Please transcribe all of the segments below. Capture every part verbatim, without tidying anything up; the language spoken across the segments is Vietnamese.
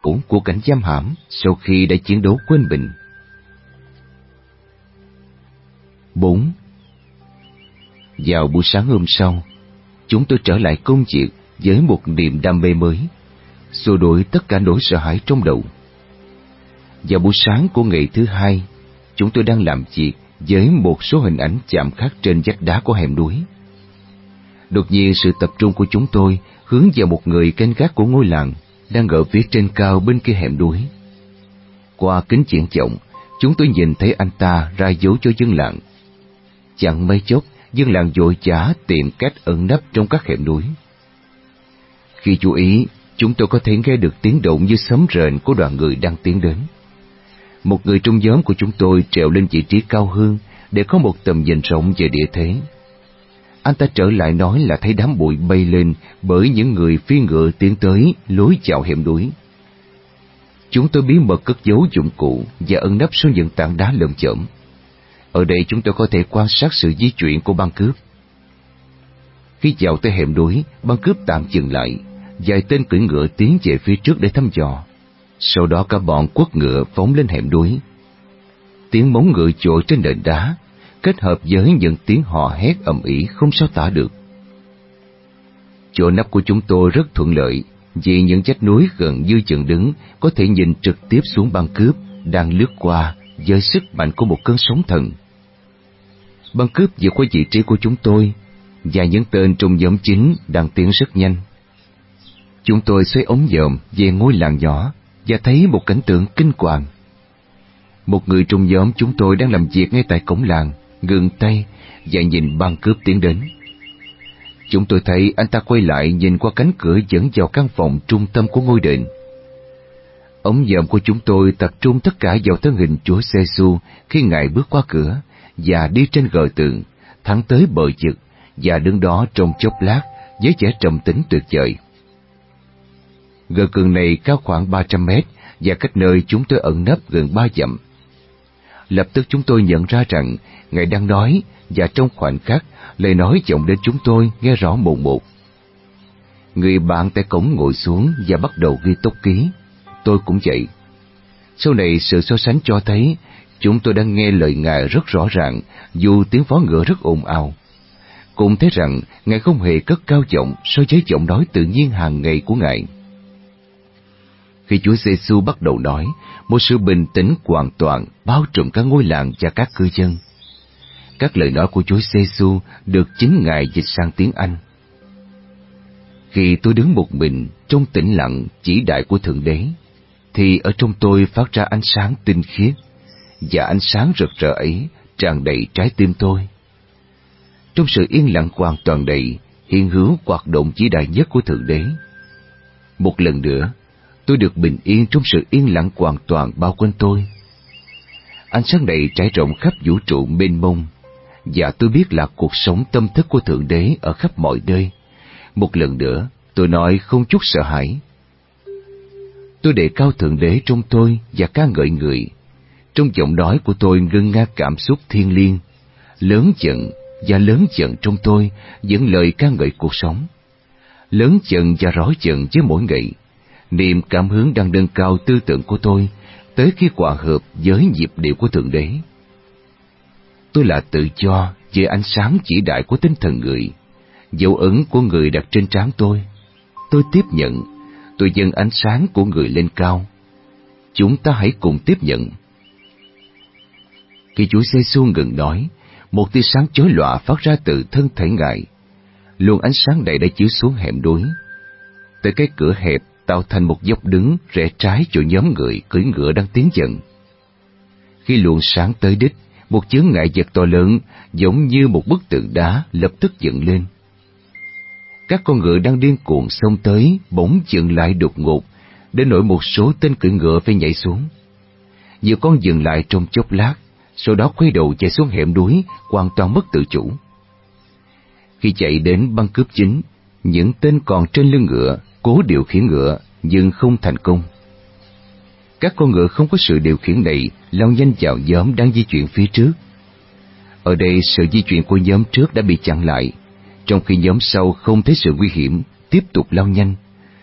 ổn của cảnh giam hãm sau khi đã chiến đấu quên mình. Bốn. Vào buổi sáng hôm sau, chúng tôi trở lại công việc với một niềm đam mê mới, xua đuổi tất cả nỗi sợ hãi trong đầu. Vào buổi sáng của ngày thứ hai, chúng tôi đang làm việc với một số hình ảnh chạm khắc trên vách đá của hẻm núi. Đột nhiên sự tập trung của chúng tôi hướng vào một người canh gác của ngôi làng đang ở phía trên cao bên kia hẻm núi. Qua kính viễn vọng, chúng tôi nhìn thấy anh ta ra dấu cho dân làng. Chẳng mấy chốc, dân làng vội vã tìm cách ẩn nấp trong các hẻm núi. Khi chú ý, chúng tôi có thể nghe được tiếng động như sấm rền của đoàn người đang tiến đến. Một người trong nhóm của chúng tôi trèo lên vị trí cao hơn để có một tầm nhìn rộng về địa thế. Anh ta trở lại nói là thấy đám bụi bay lên bởi những người phi ngựa tiến tới lối vào hẻm núi. Chúng tôi bí mật cất giấu dụng cụ và ẩn nấp sau những tảng đá lởm chởm. Ở đây chúng tôi có thể quan sát sự di chuyển của băng cướp. Khi vào tới hẻm núi, băng cướp tạm dừng lại, vài tên cưỡi ngựa tiến về phía trước để thăm dò. Sau đó cả bọn quất ngựa phóng lên hẻm núi. Tiếng móng ngựa chội trên nền đá, kết hợp với những tiếng hò hét ầm ĩ không sao tả được. Chỗ nấp của chúng tôi rất thuận lợi, vì những vách núi gần như chừng đứng có thể nhìn trực tiếp xuống băng cướp đang lướt qua với sức mạnh của một cơn sóng thần. Băng cướp vượt qua vị trí của chúng tôi, và những tên trong nhóm chính đang tiến rất nhanh. Chúng tôi xoay ống dòm về ngôi làng nhỏ và thấy một cảnh tượng kinh hoàng. Một người trong nhóm chúng tôi đang làm việc ngay tại cổng làng, ngừng tay và nhìn băng cướp tiến đến. Chúng tôi thấy anh ta quay lại nhìn qua cánh cửa dẫn vào căn phòng trung tâm của ngôi đền. Ống dòm của chúng tôi tập trung tất cả vào thân hình Chúa Giê-xu khi Ngài bước qua cửa và đi trên gờ tường, thẳng tới bờ vực và đứng đó trong chốc lát với vẻ trầm tĩnh tuyệt vời. Gờ tường này cao khoảng ba trăm mét và cách nơi chúng tôi ẩn nấp gần ba dặm. Lập tức chúng tôi nhận ra rằng Ngài đang nói, và trong khoảnh khắc lời nói vọng đến chúng tôi nghe rõ mồn một. Người bạn tại cổng ngồi xuống và bắt đầu ghi tốc ký. Tôi cũng vậy. Sau này sự so sánh cho thấy chúng tôi đang nghe lời Ngài rất rõ ràng, dù tiếng vó ngựa rất ồn ào. Cũng thấy rằng Ngài không hề cất cao giọng so với giọng nói tự nhiên hàng ngày của Ngài. Khi Chúa Giê-xu bắt đầu nói, một sự bình tĩnh hoàn toàn bao trùm cả ngôi làng và các cư dân. Các lời nói của Chúa Giê-xu được chính Ngài dịch sang tiếng Anh. Khi tôi đứng một mình trong tĩnh lặng chỉ đại của Thượng Đế, thì ở trong tôi phát ra ánh sáng tinh khiết, và ánh sáng rực rỡ ấy tràn đầy trái tim tôi. Trong sự yên lặng hoàn toàn đầy, hiện hữu hoạt động vĩ đại nhất của Thượng Đế. Một lần nữa, tôi được bình yên trong sự yên lặng hoàn toàn bao quanh tôi. Ánh sáng này trải rộng khắp vũ trụ mênh mông, và tôi biết là cuộc sống tâm thức của Thượng Đế ở khắp mọi nơi. Một lần nữa, tôi nói không chút sợ hãi. Tôi đề cao Thượng Đế trong tôi và ca ngợi Người. Trong giọng nói của tôi ngân nga cảm xúc thiêng liêng, lớn giận và lớn giận trong tôi những lời ca ngợi cuộc sống. Lớn giận và rõ giận với mỗi ngày, niềm cảm hứng đang nâng cao tư tưởng của tôi tới khi hòa hợp với nhịp điệu của Thượng Đế. Tôi là tự do về ánh sáng chỉ đại của tinh thần Người, dấu ấn của Người đặt trên trán tôi. Tôi tiếp nhận, tôi dâng ánh sáng của Người lên cao. Chúng ta hãy cùng tiếp nhận. Khi Chúa Giê-xu ngừng nói, một tia sáng chói lòa phát ra từ thân thể Ngài. Luồng ánh sáng này đã chiếu xuống hẻm núi, tới cái cửa hẹp tạo thành một dốc đứng rẽ trái cho nhóm người cưỡi ngựa đang tiến dần. Khi luồng sáng tới đích, một chướng ngại vật to lớn giống như một bức tượng đá lập tức dựng lên. Các con ngựa đang điên cuồng xông tới bỗng dừng lại đột ngột, đến nỗi một số tên cưỡi ngựa phải nhảy xuống. Nhiều con dừng lại trong chốc lát, sau đó quay đầu chạy xuống hẻm núi, hoàn toàn mất tự chủ. Khi chạy đến băng cướp chính, những tên còn trên lưng ngựa cố điều khiển ngựa nhưng không thành công. Các con ngựa không có sự điều khiển này lao nhanh vào nhóm đang di chuyển phía trước. Ở đây sự di chuyển của nhóm trước đã bị chặn lại, trong khi nhóm sau không thấy sự nguy hiểm, tiếp tục lao nhanh.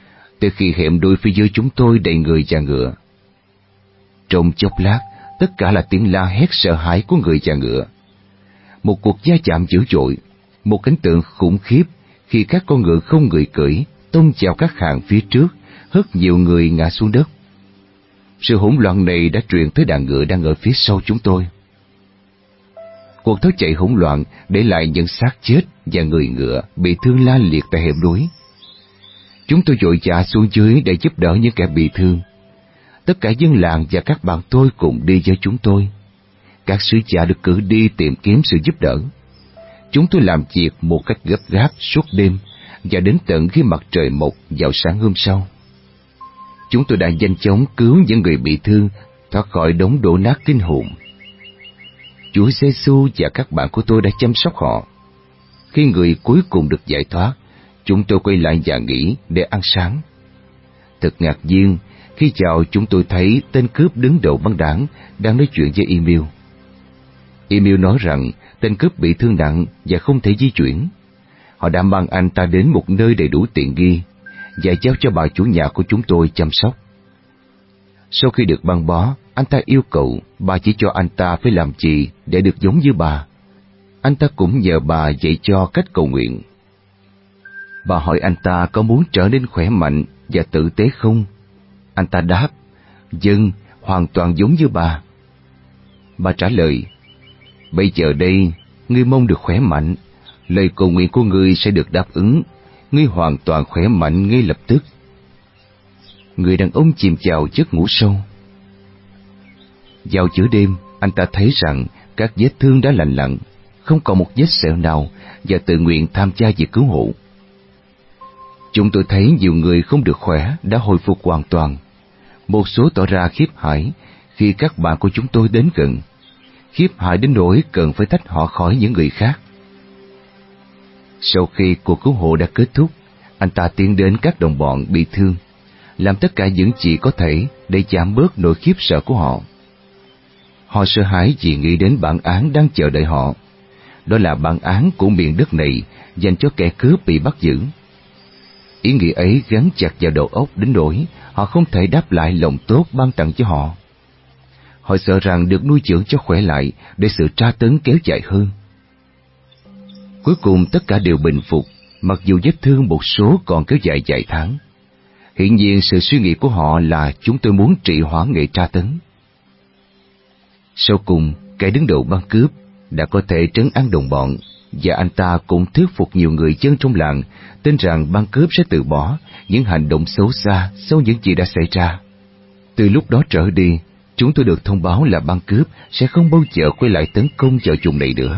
tới khi hẻm đuôi phía dưới chúng tôi đầy người và ngựa. Trong chốc lát, tất cả là tiếng la hét sợ hãi của người và ngựa. Một cuộc va chạm dữ dội, một cảnh tượng khủng khiếp khi các con ngựa không người cưỡi tông vào các hàng phía trước, hất nhiều người ngã xuống đất. Sự hỗn loạn này đã truyền tới đàn ngựa đang ở phía sau chúng tôi. Cuộc tháo chạy hỗn loạn để lại những xác chết và người ngựa bị thương la liệt tại hẻm núi. Chúng tôi vội vã xuống dưới để giúp đỡ những kẻ bị thương. Tất cả dân làng và các bạn tôi cùng đi với chúng tôi. Các sứ giả được cử đi tìm kiếm sự giúp đỡ. Chúng tôi làm việc một cách gấp gáp suốt đêm và đến tận khi mặt trời mọc vào sáng hôm sau. Chúng tôi đã nhanh chóng cứu những người bị thương thoát khỏi đống đổ nát kinh hồn. Chúa Giêsu và các bạn của tôi đã chăm sóc họ. Khi người cuối cùng được giải thoát, chúng tôi quay lại nhà nghỉ để ăn sáng. Thật ngạc nhiên khi chào chúng tôi thấy tên cướp đứng đầu băng đảng đang nói chuyện với Emil. Emil nói rằng tên cướp bị thương nặng và không thể di chuyển. Họ đã mang anh ta đến một nơi đầy đủ tiện nghi và giao cho bà chủ nhà của chúng tôi chăm sóc. Sau khi được băng bó, anh ta yêu cầu bà chỉ cho anh ta phải làm gì để được giống như bà. Anh ta cũng nhờ bà dạy cho cách cầu nguyện. Bà hỏi anh ta có muốn trở nên khỏe mạnh và tử tế không? Anh ta đáp, vâng, hoàn toàn giống như bà. Bà trả lời, bây giờ đây, ngươi mong được khỏe mạnh, lời cầu nguyện của ngươi sẽ được đáp ứng, ngươi hoàn toàn khỏe mạnh ngay lập tức. Người đàn ông chìm vào giấc ngủ sâu. Vào giữa đêm, anh ta thấy rằng các vết thương đã lành lặn, không còn một vết sẹo nào và tự nguyện tham gia việc cứu hộ. Chúng tôi thấy nhiều người không được khỏe đã hồi phục hoàn toàn. Một số tỏ ra khiếp hãi khi các bạn của chúng tôi đến gần, khiếp hãi đến nỗi cần phải tách họ khỏi những người khác. Sau khi cuộc cứu hộ đã kết thúc, anh ta tiến đến các đồng bọn bị thương, làm tất cả những gì có thể để giảm bớt nỗi khiếp sợ của họ. Họ sợ hãi vì nghĩ đến bản án đang chờ đợi họ. Đó là bản án của miền đất này dành cho kẻ cướp bị bắt giữ. Ý nghĩ ấy gắn chặt vào đầu óc đến nỗi họ không thể đáp lại lòng tốt ban tặng cho họ. Họ sợ rằng được nuôi dưỡng cho khỏe lại để sự tra tấn kéo dài hơn. Cuối cùng tất cả đều bình phục, mặc dù vết thương một số còn kéo dài vài tháng. Hiển nhiên sự suy nghĩ của họ là chúng tôi muốn trì hoãn nghệ tra tấn. Sau cùng, kẻ đứng đầu băng cướp đã có thể trấn an đồng bọn, và anh ta cũng thuyết phục nhiều người dân trong làng tin rằng băng cướp sẽ từ bỏ những hành động xấu xa sau những gì đã xảy ra. Từ lúc đó trở đi, chúng tôi được thông báo là băng cướp sẽ không bao giờ quay lại tấn công vào vùng này nữa.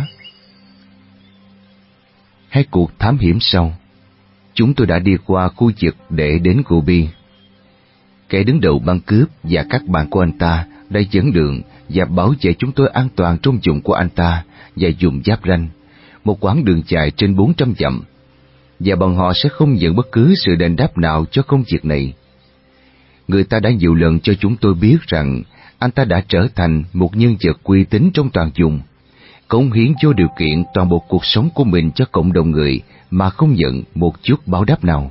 Hai cuộc thám hiểm sau, chúng tôi đã đi qua khu vực để đến Gobi. Kẻ đứng đầu băng cướp và các bạn của anh ta đã dẫn đường và bảo vệ chúng tôi an toàn trong vùng của anh ta và vùng giáp ranh, một quãng đường dài trên bốn trăm dặm, và bọn họ sẽ không nhận bất cứ sự đền đáp nào cho công việc này. Người ta đã nhiều lần cho chúng tôi biết rằng anh ta đã trở thành một nhân vật uy tín trong toàn vùng, cống hiến vô điều kiện toàn bộ cuộc sống của mình cho cộng đồng người mà không nhận một chút báo đáp nào.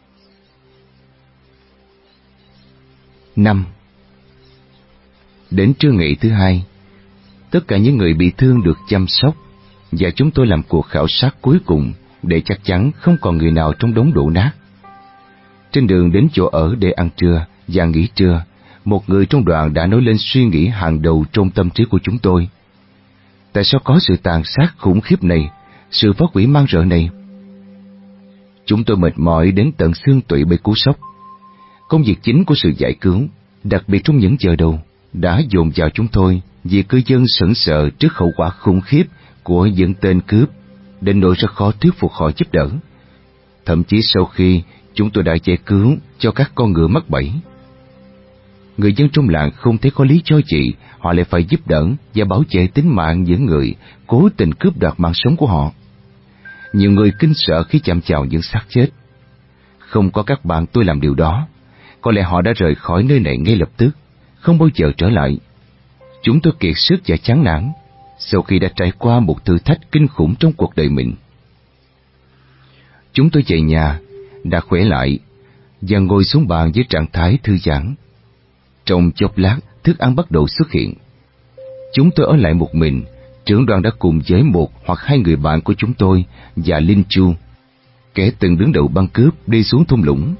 Năm. Đến trưa ngày thứ hai, tất cả những người bị thương được chăm sóc và chúng tôi làm cuộc khảo sát cuối cùng để chắc chắn không còn người nào trong đống đổ nát. Trên đường đến chỗ ở để ăn trưa và nghỉ trưa, một người trong đoàn đã nói lên suy nghĩ hàng đầu trong tâm trí của chúng tôi. Tại sao có sự tàn sát khủng khiếp này, sự phá hủy man rợ này? Chúng tôi mệt mỏi đến tận xương tủy bởi cú sốc. Công việc chính của sự giải cứu, đặc biệt trong những giờ đầu, đã dồn vào chúng tôi vì cư dân sững sờ trước hậu quả khủng khiếp của những tên cướp, đến nỗi rất khó thuyết phục họ giúp đỡ. Thậm chí sau khi chúng tôi đã giải cứu cho các con ngựa mắc bẫy, người dân trong làng không thấy có lý do gì họ lại phải giúp đỡ và bảo vệ tính mạng những người cố tình cướp đoạt mạng sống của họ. Nhiều người kinh sợ khi chạm vào những xác chết. Không có các bạn tôi làm điều đó, có lẽ họ đã rời khỏi nơi này ngay lập tức, không bao giờ trở lại. Chúng tôi kiệt sức và chán nản sau khi đã trải qua một thử thách kinh khủng trong cuộc đời mình. Chúng tôi về nhà, đã khỏe lại, và ngồi xuống bàn với trạng thái thư giãn. Trong chốc lát, thức ăn bắt đầu xuất hiện. Chúng tôi ở lại một mình. Trưởng đoàn đã cùng với một hoặc hai người bạn của chúng tôi và Linh Chu, kẻ từng đứng đầu băng cướp, đi xuống thung lũng.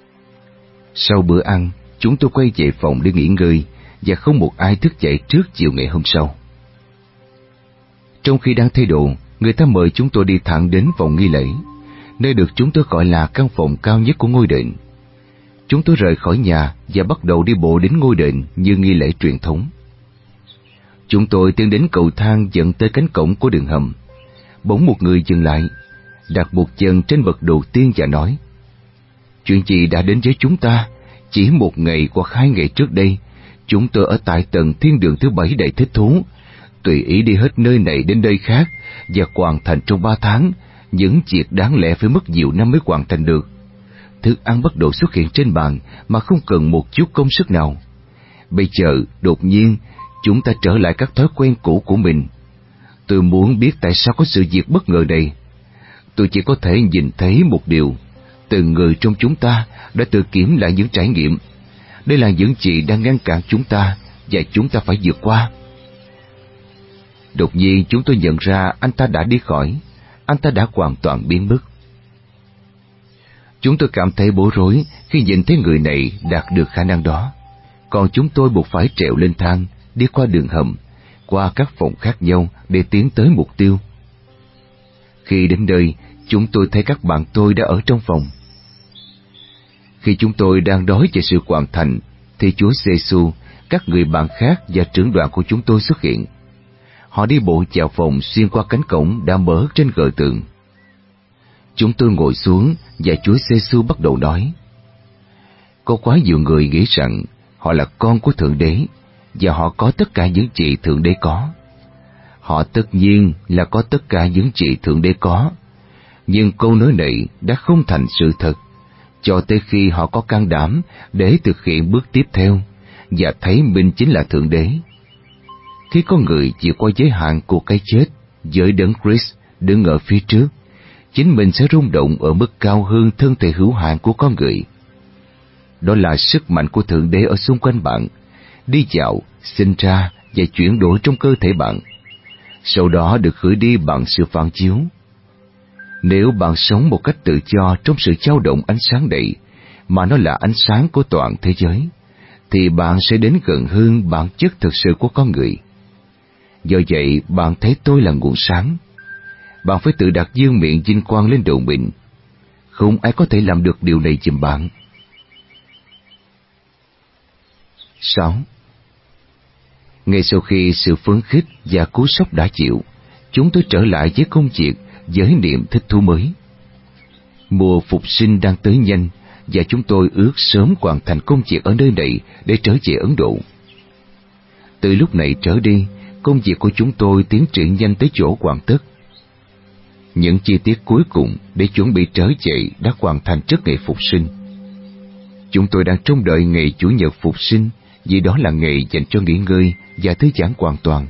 Sau bữa ăn, chúng tôi quay về phòng để nghỉ ngơi và không một ai thức dậy trước chiều ngày hôm sau. Trong khi đang thay đồ, người ta mời chúng tôi đi thẳng đến phòng nghi lễ, nơi được chúng tôi gọi là căn phòng cao nhất của ngôi đền. Chúng tôi rời khỏi nhà và bắt đầu đi bộ đến ngôi đền như nghi lễ truyền thống. Chúng tôi tiến đến cầu thang dẫn tới cánh cổng của đường hầm. Bỗng một người dừng lại, đặt một chân trên bậc đầu tiên và nói: "Chuyện gì đã đến với chúng ta? Chỉ một ngày hoặc hai ngày trước đây, chúng tôi ở tại tầng thiên đường thứ bảy đầy thích thú, tùy ý đi hết nơi này đến nơi khác và hoàn thành trong ba tháng những việc đáng lẽ phải mất nhiều năm mới hoàn thành được. Thức ăn bắt đầu xuất hiện trên bàn mà không cần một chút công sức nào. Bây giờ, đột nhiên, chúng ta trở lại các thói quen cũ của mình. Tôi muốn biết tại sao có sự việc bất ngờ này. Tôi chỉ có thể nhìn thấy một điều: từng người trong chúng ta đã tự kiểm lại những trải nghiệm. Đây là những gì đang ngăn cản chúng ta và chúng ta phải vượt qua." Đột nhiên chúng tôi nhận ra anh ta đã đi khỏi. Anh ta đã hoàn toàn biến mất. Chúng tôi cảm thấy bối rối khi nhìn thấy người này đạt được khả năng đó. Còn chúng tôi buộc phải trèo lên thang, đi qua đường hầm, qua các phòng khác nhau để tiến tới mục tiêu. Khi đến nơi, chúng tôi thấy các bạn tôi đã ở trong phòng. Khi chúng tôi đang đói về sự hoàn thành, thì Chúa Giê-xu, các người bạn khác và trưởng đoàn của chúng tôi xuất hiện. Họ đi bộ vào phòng xuyên qua cánh cổng đã mở trên gờ tường. Chúng tôi ngồi xuống và Chúa Giê-xu bắt đầu nói: "Có quá nhiều người nghĩ rằng họ là con của Thượng Đế và họ có tất cả những gì Thượng Đế có. Họ tất nhiên là có tất cả những gì Thượng Đế có, nhưng câu nói này đã không thành sự thật cho tới khi họ có can đảm để thực hiện bước tiếp theo và thấy mình chính là Thượng Đế. Khi con người chịu qua giới hạn của cái chết với Đấng Christ đứng ở phía trước, chính mình sẽ rung động ở mức cao hơn thân thể hữu hạn của con người. Đó là sức mạnh của Thượng Đế ở xung quanh bạn, đi dạo, sinh ra và chuyển đổi trong cơ thể bạn, sau đó được gửi đi bằng sự phản chiếu. Nếu bạn sống một cách tự do trong sự dao động ánh sáng này, mà nó là ánh sáng của toàn thế giới, thì bạn sẽ đến gần hơn bản chất thực sự của con người. Do vậy, bạn thấy tôi là nguồn sáng. Bạn phải tự đặt dương miệng vinh quang lên đầu mình. Không ai có thể làm được điều này giùm bạn." Sáu. Ngay sau khi sự phấn khích và cú sốc đã chịu, chúng tôi trở lại với công việc với niềm thích thú mới. Mùa phục sinh đang tới nhanh và chúng tôi ước sớm hoàn thành công việc ở nơi này để trở về Ấn Độ. Từ lúc này trở đi, công việc của chúng tôi tiến triển nhanh tới chỗ hoàn tất. Những chi tiết cuối cùng để chuẩn bị trở về đã hoàn thành trước ngày phục sinh. Chúng tôi đang trông đợi ngày Chủ nhật phục sinh, vì đó là ngày dành cho nghỉ ngơi và thư giãn hoàn toàn.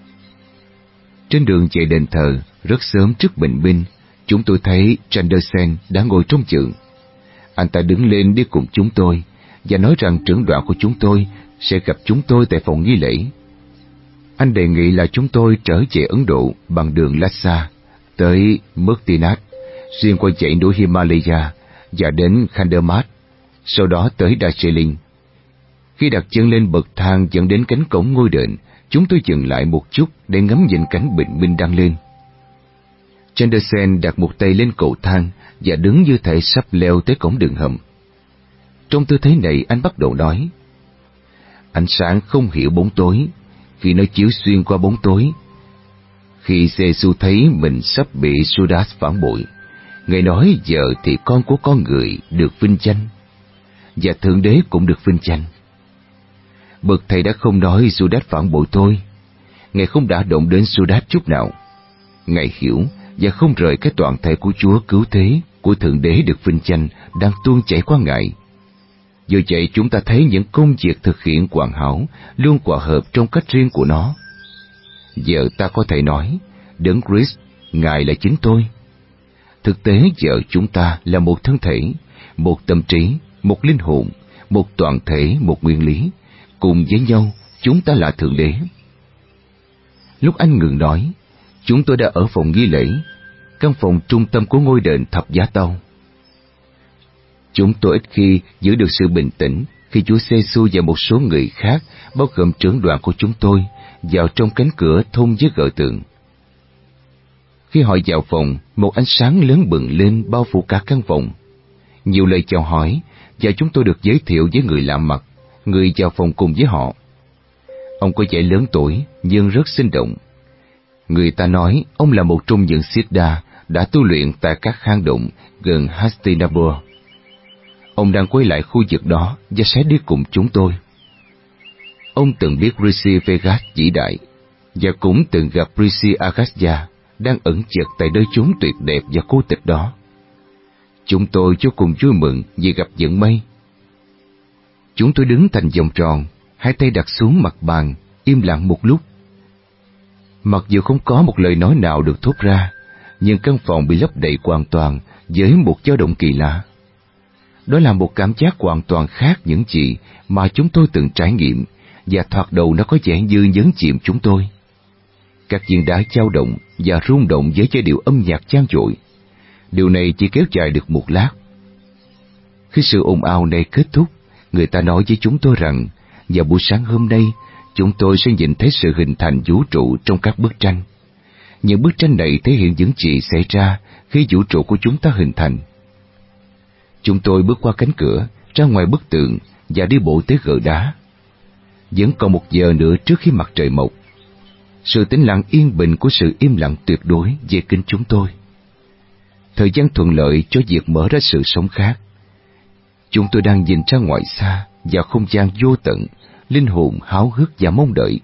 Trên đường về đền thờ, rất sớm trước bình minh, chúng tôi thấy Chanderson đã ngồi trong chượng. Anh ta đứng lên đi cùng chúng tôi và nói rằng trưởng đoàn của chúng tôi sẽ gặp chúng tôi tại phòng nghi lễ. Anh đề nghị là chúng tôi trở về Ấn Độ bằng đường Lhasa tới Muktinad, xuyên qua dãy núi Himalaya và đến Khandermat, sau đó tới Darjeeling. Khi đặt chân lên bậc thang dẫn đến cánh cổng ngôi đền, chúng tôi dừng lại một chút để ngắm nhìn cảnh bình minh đang lên. Chanderson đặt một tay lên cầu thang và đứng như thể sắp leo tới cổng đường hầm. Trong tư thế này, anh bắt đầu nói: "Ánh sáng không hiểu bóng tối khi nó chiếu xuyên qua bóng tối. Khi Giê-xu thấy mình sắp bị Judas phản bội, Ngài nói giờ thì con của con người được vinh danh, và Thượng Đế cũng được vinh danh. Bậc thầy đã không nói Judas phản bội tôi. Ngài không đã động đến Judas chút nào. Ngài hiểu và không rời cái toàn thể của Chúa cứu thế, của Thượng Đế được vinh danh đang tuôn chảy qua Ngài. Do vậy chúng ta thấy những công việc thực hiện hoàn hảo luôn hòa hợp trong cách riêng của nó. Giờ ta có thể nói, Đấng Christ, Ngài là chính tôi. Thực tế giờ chúng ta là một thân thể, một tâm trí, một linh hồn, một toàn thể, một nguyên lý. Cùng với nhau, chúng ta là Thượng Đế. Lúc anh ngừng nói, chúng tôi đã ở phòng nghi lễ, căn phòng trung tâm của ngôi đền Thập Giá Tâu. Chúng tôi ít khi giữ được sự bình tĩnh khi Chúa Giê-xu và một số người khác, bao gồm trưởng đoàn của chúng tôi, vào trong cánh cửa thông với gợ tượng. Khi họ vào phòng, một ánh sáng lớn bừng lên bao phủ cả căn phòng. Nhiều lời chào hỏi, và chúng tôi được giới thiệu với người lạ mặt, người vào phòng cùng với họ. Ông có vẻ lớn tuổi, nhưng rất sinh động. Người ta nói ông là một trong những Siddha đã tu luyện tại các hang động gần Hastinapur. Ông đang quay lại khu vực đó và sẽ đi cùng chúng tôi. Ông từng biết Rishi Vegas vĩ đại, và cũng từng gặp Rishi Agastya đang ẩn chật tại nơi chốn tuyệt đẹp và cô tịch đó. Chúng tôi vô cùng vui mừng vì gặp vận may. Chúng tôi đứng thành vòng tròn, hai tay đặt xuống mặt bàn, im lặng một lúc. Mặc dù không có một lời nói nào được thốt ra, nhưng căn phòng bị lấp đầy hoàn toàn với một dao động kỳ lạ. Đó là một cảm giác hoàn toàn khác những gì mà chúng tôi từng trải nghiệm, và thoạt đầu nó có vẻ như nhấn chìm chúng tôi. Các viên đá dao động và rung động với giai điệu âm nhạc vang dội. Điều này chỉ kéo dài được một lát. Khi sự ồn ào này kết thúc, người ta nói với chúng tôi rằng vào buổi sáng hôm nay chúng tôi sẽ nhìn thấy sự hình thành vũ trụ trong các bức tranh. Những bức tranh này thể hiện những gì xảy ra khi vũ trụ của chúng ta hình thành. Chúng tôi bước qua cánh cửa, ra ngoài bức tượng và đi bộ tới gờ đá. Vẫn còn một giờ nữa trước khi mặt trời mọc. Sự tĩnh lặng yên bình của sự im lặng tuyệt đối về kính chúng tôi. Thời gian thuận lợi cho việc mở ra sự sống khác. Chúng tôi đang nhìn ra ngoài xa vào không gian vô tận, linh hồn háo hức và mong đợi.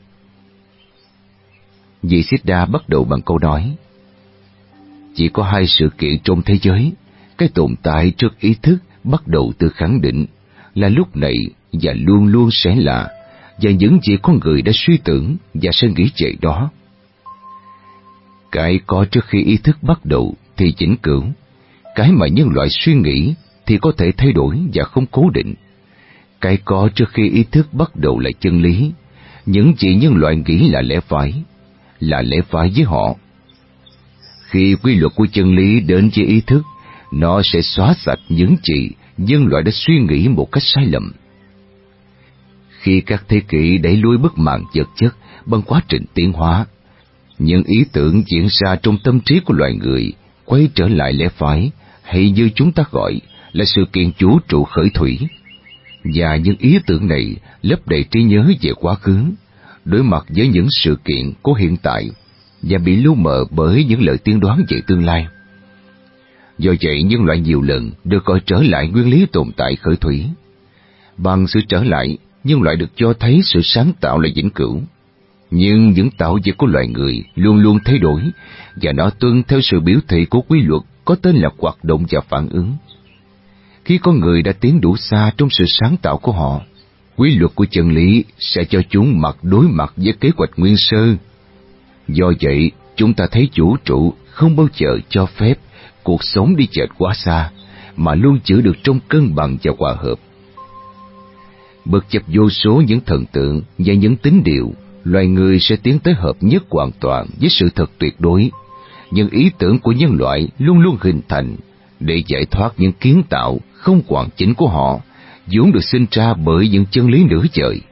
Vị Siddha bắt đầu bằng câu nói: chỉ có hai sự kiện trong thế giới, cái tồn tại trước ý thức bắt đầu từ khẳng định là lúc này và luôn luôn sẽ là, và những gì con người đã suy tưởng và sẽ nghĩ về đó. Cái có trước khi ý thức bắt đầu thì vĩnh cửu, cái mà nhân loại suy nghĩ thì có thể thay đổi và không cố định. Cái có trước khi ý thức bắt đầu là chân lý, những gì nhân loại nghĩ là lẽ phải, là lẽ phải với họ. Khi quy luật của chân lý đến với ý thức, nó sẽ xóa sạch những gì nhân loại đã suy nghĩ một cách sai lầm. Khi các thế kỷ đẩy lùi bức màn vật chất bằng quá trình tiến hóa, những ý tưởng diễn ra trong tâm trí của loài người quay trở lại lẽ phải, hay như chúng ta gọi là sự kiện vũ trụ khởi thủy. Và những ý tưởng này lấp đầy trí nhớ về quá khứ, đối mặt với những sự kiện của hiện tại, và bị lu mờ bởi những lời tiên đoán về tương lai. Do vậy, nhân loại nhiều lần được gọi trở lại nguyên lý tồn tại khởi thủy. Bằng sự trở lại, nhân loại được cho thấy sự sáng tạo là vĩnh cửu. Nhưng những tạo vật của loài người luôn luôn thay đổi, và nó tuân theo sự biểu thị của quy luật có tên là hoạt động và phản ứng. Khi con người đã tiến đủ xa trong sự sáng tạo của họ, quy luật của chân lý sẽ cho chúng mặt đối mặt với kế hoạch nguyên sơ. Do vậy, chúng ta thấy vũ trụ không bao giờ cho phép cuộc sống đi chệch quá xa, mà luôn giữ được trong cân bằng và hòa hợp. Bất chấp vô số những thần tượng và những tín điều, loài người sẽ tiến tới hợp nhất hoàn toàn với sự thật tuyệt đối. Những ý tưởng của nhân loại luôn luôn hình thành để giải thoát những kiến tạo không hoàn chỉnh của họ, vốn được sinh ra bởi những chân lý nửa vời.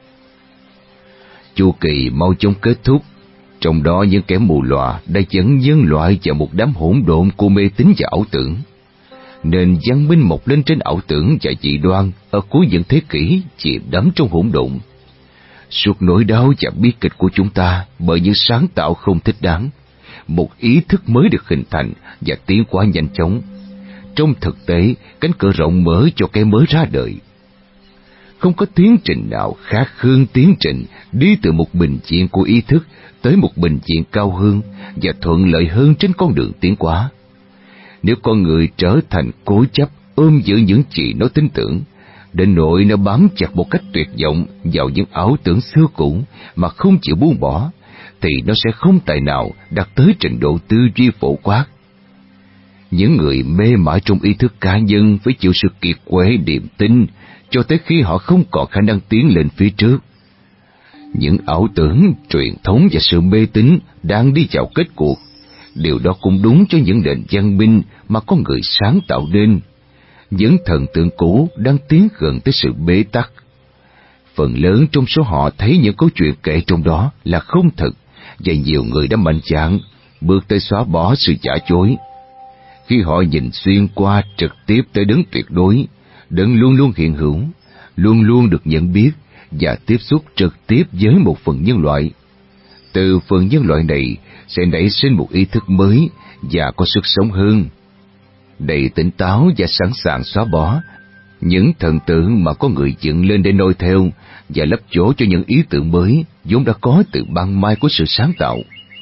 Chu kỳ mau chóng kết thúc, trong đó những kẻ mù lòa đã dẫn nhân loại vào một đám hỗn độn của mê tín và ảo tưởng. Nền văn minh mọc lên trên ảo tưởng và dị đoan ở cuối những thế kỷ chìm đắm trong hỗn độn. Suốt nỗi đau và bi kịch của chúng ta bởi những sáng tạo không thích đáng, một ý thức mới được hình thành và tiến hóa nhanh chóng. Trong thực tế, cánh cửa rộng mở cho cái mới ra đời. Không có tiến trình nào khác hơn tiến trình đi từ một bình diện của ý thức tới một bình diện cao hơn và thuận lợi hơn trên con đường tiến hóa. Nếu con người trở thành cố chấp ôm giữ những gì nó tin tưởng, đến nỗi nó bám chặt một cách tuyệt vọng vào những ảo tưởng xưa cũ mà không chịu buông bỏ, thì nó sẽ không tài nào đạt tới trình độ tư duy phổ quát. Những người mê mải trong ý thức cá nhân phải chịu sự kiệt quệ điềm tin cho tới khi họ không còn khả năng tiến lên phía trước. Những ảo tưởng, truyền thống và sự mê tín đang đi vào kết cuộc. Điều đó cũng đúng cho những nền văn minh mà có người sáng tạo nên. Những thần tượng cũ đang tiến gần tới sự bế tắc. Phần lớn trong số họ thấy những câu chuyện kể trong đó là không thật, và nhiều người đã mạnh dạn bước tới xóa bỏ sự giả dối. Khi họ nhìn xuyên qua trực tiếp tới đấng tuyệt đối, đấng luôn luôn hiện hữu, luôn luôn được nhận biết và tiếp xúc trực tiếp với một phần nhân loại. Từ phần nhân loại này sẽ nảy sinh một ý thức mới và có sức sống hơn, đầy tỉnh táo và sẵn sàng xóa bỏ những thần tượng mà có người dựng lên để noi theo và lấp chỗ cho những ý tưởng mới vốn đã có từ ban mai của sự sáng tạo.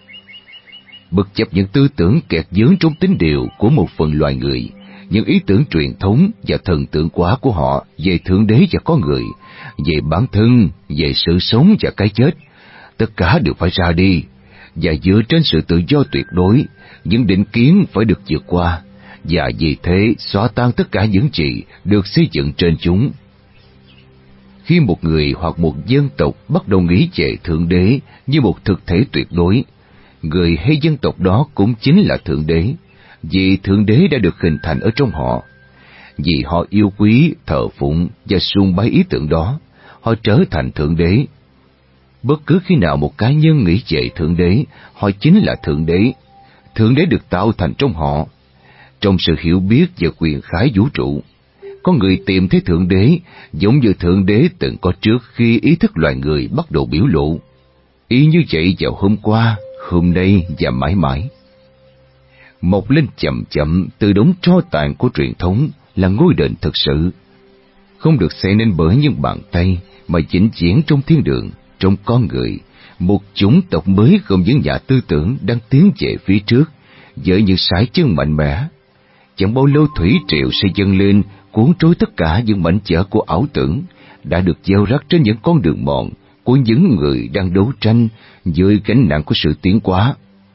Bất chấp những tư tưởng kẹt vướng trong tính điều của một phần loài người, những ý tưởng truyền thống và thần tượng quá của họ về Thượng Đế và con người, về bản thân, về sự sống và cái chết, tất cả đều phải ra đi, và dựa trên sự tự do tuyệt đối, những định kiến phải được vượt qua, và vì thế xóa tan tất cả những gì được xây dựng trên chúng. Khi một người hoặc một dân tộc bắt đầu nghĩ về Thượng Đế như một thực thể tuyệt đối, người hay dân tộc đó cũng chính là Thượng Đế, vì Thượng Đế đã được hình thành ở trong họ. Vì họ yêu quý, thờ phụng và sùng bái ý tưởng đó, họ trở thành Thượng Đế. Bất cứ khi nào một cá nhân nghĩ về Thượng Đế, họ chính là Thượng Đế. Thượng Đế được tạo thành trong họ. Trong sự hiểu biết và quyền khái vũ trụ, có người tìm thấy Thượng Đế giống như Thượng Đế từng có trước khi ý thức loài người bắt đầu biểu lộ. Y như vậy vào hôm qua, hôm nay và mãi mãi. Mọc lên chậm chậm từ đống tro tàn của truyền thống là ngôi đền thực sự, không được xây nên bởi những bàn tay, mà vĩnh viễn trong thiên đường, trong con người, một chủng tộc mới gồm những nhà tư tưởng đang tiến về phía trước với những sải chân mạnh mẽ. Chẳng bao lâu thủy triều sẽ dâng lên, cuốn trôi tất cả những mảnh vỡ của ảo tưởng đã được gieo rắc trên những con đường mòn của những người đang đấu tranh dưới gánh nặng của sự tiến hóa.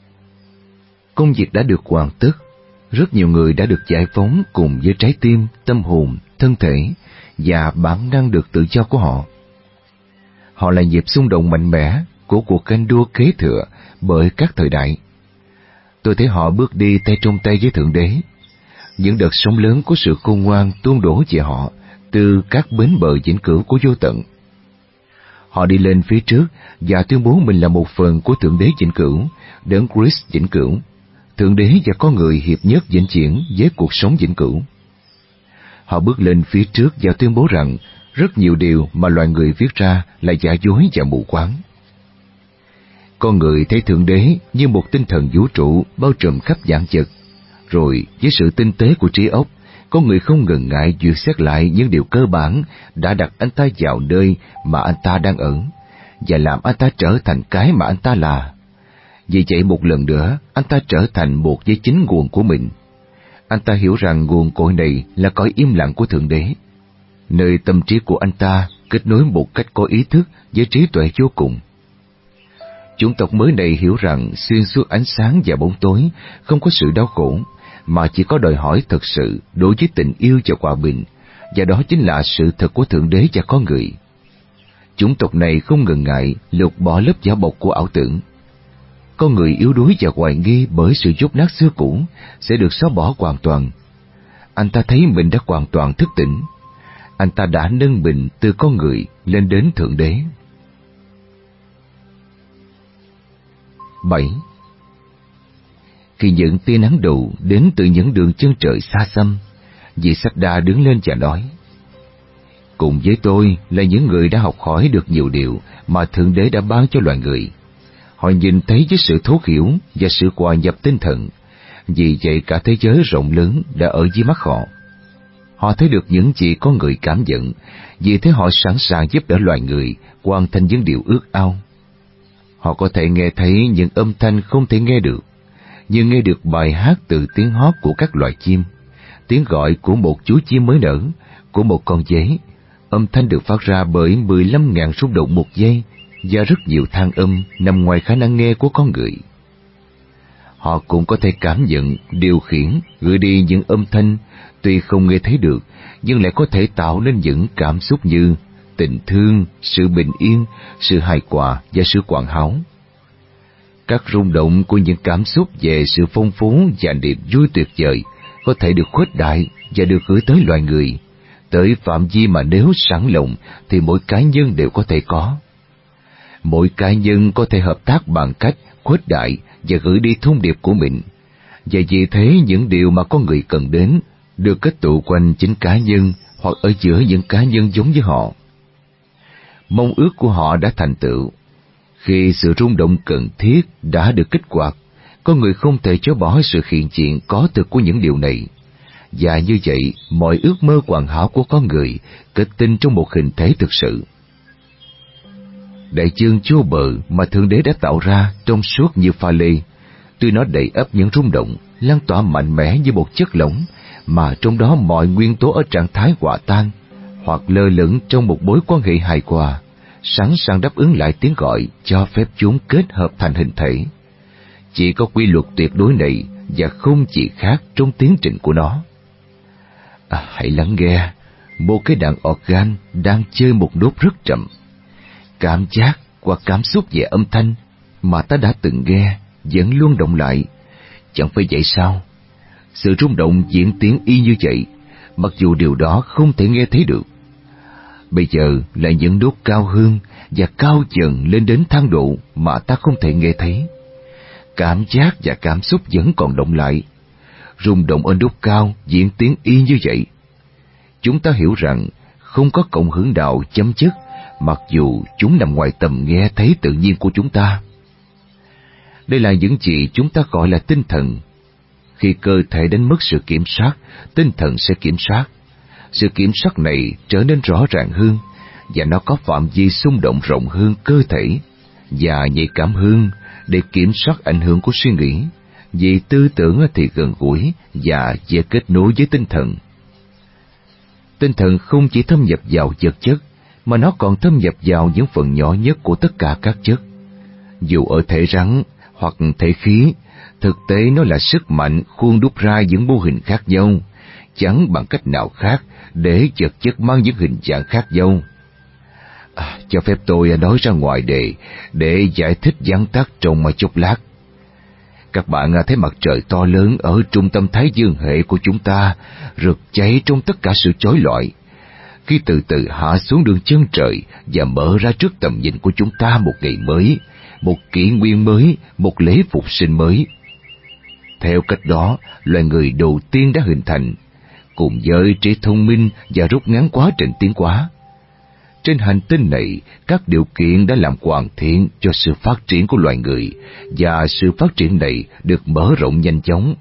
Công việc đã được hoàn tất, rất nhiều người đã được giải phóng cùng với trái tim, tâm hồn, thân thể và bản năng được tự do của họ. Họ là nhịp xung động mạnh mẽ của cuộc ganh đua kế thừa bởi các thời đại. Tôi thấy họ bước đi tay trong tay với Thượng Đế. Những đợt sóng lớn của sự khôn ngoan tuôn đổ về họ từ các bến bờ vĩnh cửu của vô tận. Họ đi lên phía trước và tuyên bố mình là một phần của Thượng Đế vĩnh cửu, đấng Christ vĩnh cửu. Thượng Đế và con người hiệp nhất vĩnh viễn với cuộc sống vĩnh cửu. Họ bước lên phía trước và tuyên bố rằng rất nhiều điều mà loài người viết ra là giả dối và mù quáng. Con người thấy Thượng Đế như một tinh thần vũ trụ bao trùm khắp vạn vật, rồi với sự tinh tế của trí óc, con người không ngần ngại duyệt xét lại những điều cơ bản đã đặt anh ta vào nơi mà anh ta đang ở, và làm anh ta trở thành cái mà anh ta là. Vì vậy một lần nữa, anh ta trở thành một với chính nguồn của mình. Anh ta hiểu rằng nguồn cội này là cõi im lặng của Thượng Đế, nơi tâm trí của anh ta kết nối một cách có ý thức với trí tuệ vô cùng. Chủng tộc mới này hiểu rằng xuyên suốt ánh sáng và bóng tối không có sự đau khổ, mà chỉ có đòi hỏi thật sự đối với tình yêu và hòa bình, và đó chính là sự thật của Thượng Đế và con người. Chủng tộc này không ngần ngại lột bỏ lớp vỏ bọc của ảo tưởng. Con người yếu đuối và hoài nghi bởi sự dốt nát xưa cũ sẽ được xóa bỏ hoàn toàn. Anh ta thấy mình đã hoàn toàn thức tỉnh. Anh ta đã nâng mình từ con người lên đến Thượng Đế. bảy. Khi những tia nắng đầu đến từ những đường chân trời xa xăm, vị Sách Đa đứng lên và nói: cùng với tôi là những người đã học hỏi được nhiều điều mà Thượng Đế đã ban cho loài người. Họ nhìn thấy với sự thấu hiểu và sự hòa nhập tinh thần, vì vậy cả thế giới rộng lớn đã ở dưới mắt họ. Họ thấy được những gì con người cảm nhận, vì thế họ sẵn sàng giúp đỡ loài người hoàn thành những điều ước ao. Họ có thể nghe thấy những âm thanh không thể nghe được, như nghe được bài hát từ tiếng hót của các loài chim, tiếng gọi của một chú chim mới nở, của một con dế. Âm thanh được phát ra bởi mười lăm nghìn rung động một giây, và rất nhiều than âm nằm ngoài khả năng nghe của con người. Họ cũng có thể cảm nhận, điều khiển, gửi đi những âm thanh tuy không nghe thấy được, nhưng lại có thể tạo nên những cảm xúc như tình thương, sự bình yên, sự hài hòa và sự hoàn hảo. Các rung động của những cảm xúc về sự phong phú và niềm vui tuyệt vời có thể được khuếch đại và được gửi tới loài người, tới phạm vi mà nếu sẵn lòng thì mỗi cá nhân đều có thể có. Mỗi cá nhân có thể hợp tác bằng cách khuếch đại và gửi đi thông điệp của mình, và vì thế những điều mà con người cần đến được kết tụ quanh chính cá nhân hoặc ở giữa những cá nhân giống với họ. Mong ước của họ đã thành tựu. Khi sự rung động cần thiết đã được kích hoạt, con người không thể chối bỏ sự hiện diện có thực của những điều này. Và như vậy, mọi ước mơ hoàn hảo của con người kết tinh trong một hình thể thực sự. Đại dương vô bờ mà Thượng Đế đã tạo ra trong suốt như pha lê, tuy nó đầy ắp những rung động, lan tỏa mạnh mẽ như một chất lỏng, mà trong đó mọi nguyên tố ở trạng thái hòa tan, hoặc lơ lửng trong một mối quan hệ hài hòa, sẵn sàng đáp ứng lại tiếng gọi cho phép chúng kết hợp thành hình thể. Chỉ có quy luật tuyệt đối này và không chỉ khác trong tiến trình của nó. À, hãy lắng nghe, một cái đàn organ đang chơi một nốt rất chậm. Cảm giác hoặc cảm xúc về âm thanh mà ta đã từng nghe vẫn luôn động lại. Chẳng phải vậy sao? Sự rung động diễn tiến y như vậy, mặc dù điều đó không thể nghe thấy được. Bây giờ là những nốt cao hơn và cao dần lên đến thang độ mà ta không thể nghe thấy. Cảm giác và cảm xúc vẫn còn động lại. Rung động ở nốt cao diễn tiến y như vậy. Chúng ta hiểu rằng không có cộng hưởng nào chấm dứt, mặc dù chúng nằm ngoài tầm nghe thấy tự nhiên của chúng ta. Đây là những gì chúng ta gọi là tinh thần. Khi cơ thể đánh mất sự kiểm soát, tinh thần sẽ kiểm soát. Sự kiểm soát này trở nên rõ ràng hơn, và nó có phạm vi xung động rộng hơn cơ thể, và nhạy cảm hơn để kiểm soát ảnh hưởng của suy nghĩ, vì tư tưởng thì gần gũi và dễ kết nối với tinh thần. Tinh thần không chỉ thâm nhập vào vật chất, mà nó còn thâm nhập vào những phần nhỏ nhất của tất cả các chất. Dù ở thể rắn hoặc thể khí, thực tế nó là sức mạnh khuôn đúc ra những mô hình khác nhau, chẳng bằng cách nào khác để vật chất mang những hình dạng khác nhau. À, cho phép tôi nói ra ngoài đề để giải thích vắn tắt trong một chốc lát. Các bạn thấy mặt trời to lớn ở trung tâm Thái Dương hệ của chúng ta rực cháy trong tất cả sự chói lọi, khi từ từ hạ xuống đường chân trời và mở ra trước tầm nhìn của chúng ta một ngày mới, một kỷ nguyên mới, một lễ phục sinh mới. Theo cách đó, loài người đầu tiên đã hình thành, cùng với trí thông minh và rút ngắn quá trình tiến hóa. Trên hành tinh này, các điều kiện đã làm hoàn thiện cho sự phát triển của loài người, và sự phát triển này được mở rộng nhanh chóng.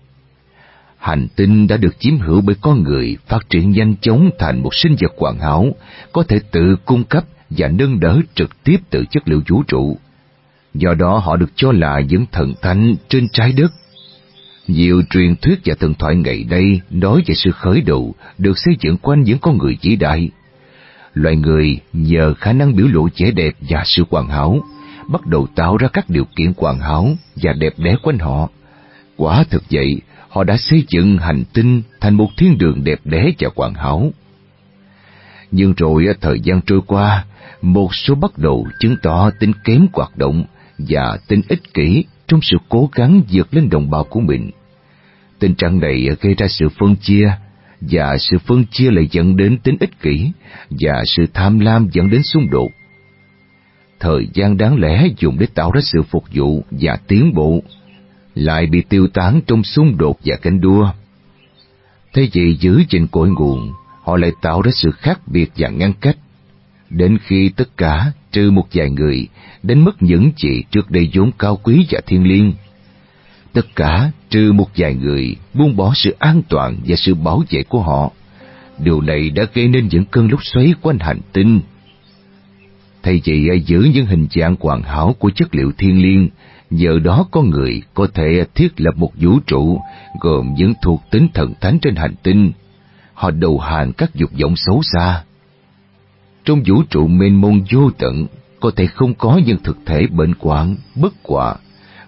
Hành tinh đã được chiếm hữu bởi con người phát triển nhanh chóng thành một sinh vật hoàn hảo, có thể tự cung cấp và nâng đỡ trực tiếp từ chất liệu vũ trụ. Do đó họ được cho là những thần thánh trên trái đất. Nhiều truyền thuyết và thần thoại ngày nay nói về sự khởi đầu được xây dựng quanh những con người vĩ đại. Loài người nhờ khả năng biểu lộ vẻ đẹp và sự hoàn hảo, bắt đầu tạo ra các điều kiện hoàn hảo và đẹp đẽ quanh họ. Quả thực vậy, họ đã xây dựng hành tinh thành một thiên đường đẹp đẽ và hoàn hảo. Nhưng rồi thời gian trôi qua, một số bắt đầu chứng tỏ tính kém hoạt động và tính ích kỷ trong sự cố gắng vượt lên đồng bào của mình. Tình trạng này gây ra sự phân chia, và sự phân chia lại dẫn đến tính ích kỷ, và sự tham lam dẫn đến xung đột. Thời gian đáng lẽ dùng để tạo ra sự phục vụ và tiến bộ lại bị tiêu tán trong xung đột và cánh đua. Thay vì giữ gìn cội nguồn, họ lại tạo ra sự khác biệt và ngăn cách, đến khi tất cả, trừ một vài người, đánh mất những gì trước đây vốn cao quý và thiêng liêng. Tất cả, trừ một vài người, buông bỏ sự an toàn và sự bảo vệ của họ. Điều này đã gây nên những cơn lốc xoáy quanh hành tinh. Thay vì giữ những hình dạng hoàn hảo của chất liệu thiêng liêng, nhờ đó con người có thể thiết lập một vũ trụ gồm những thuộc tính thần thánh trên hành tinh. Họ đầu hàng các dục vọng xấu xa. Trong vũ trụ mênh mông vô tận, có thể không có những thực thể bệnh hoạn, bất hòa,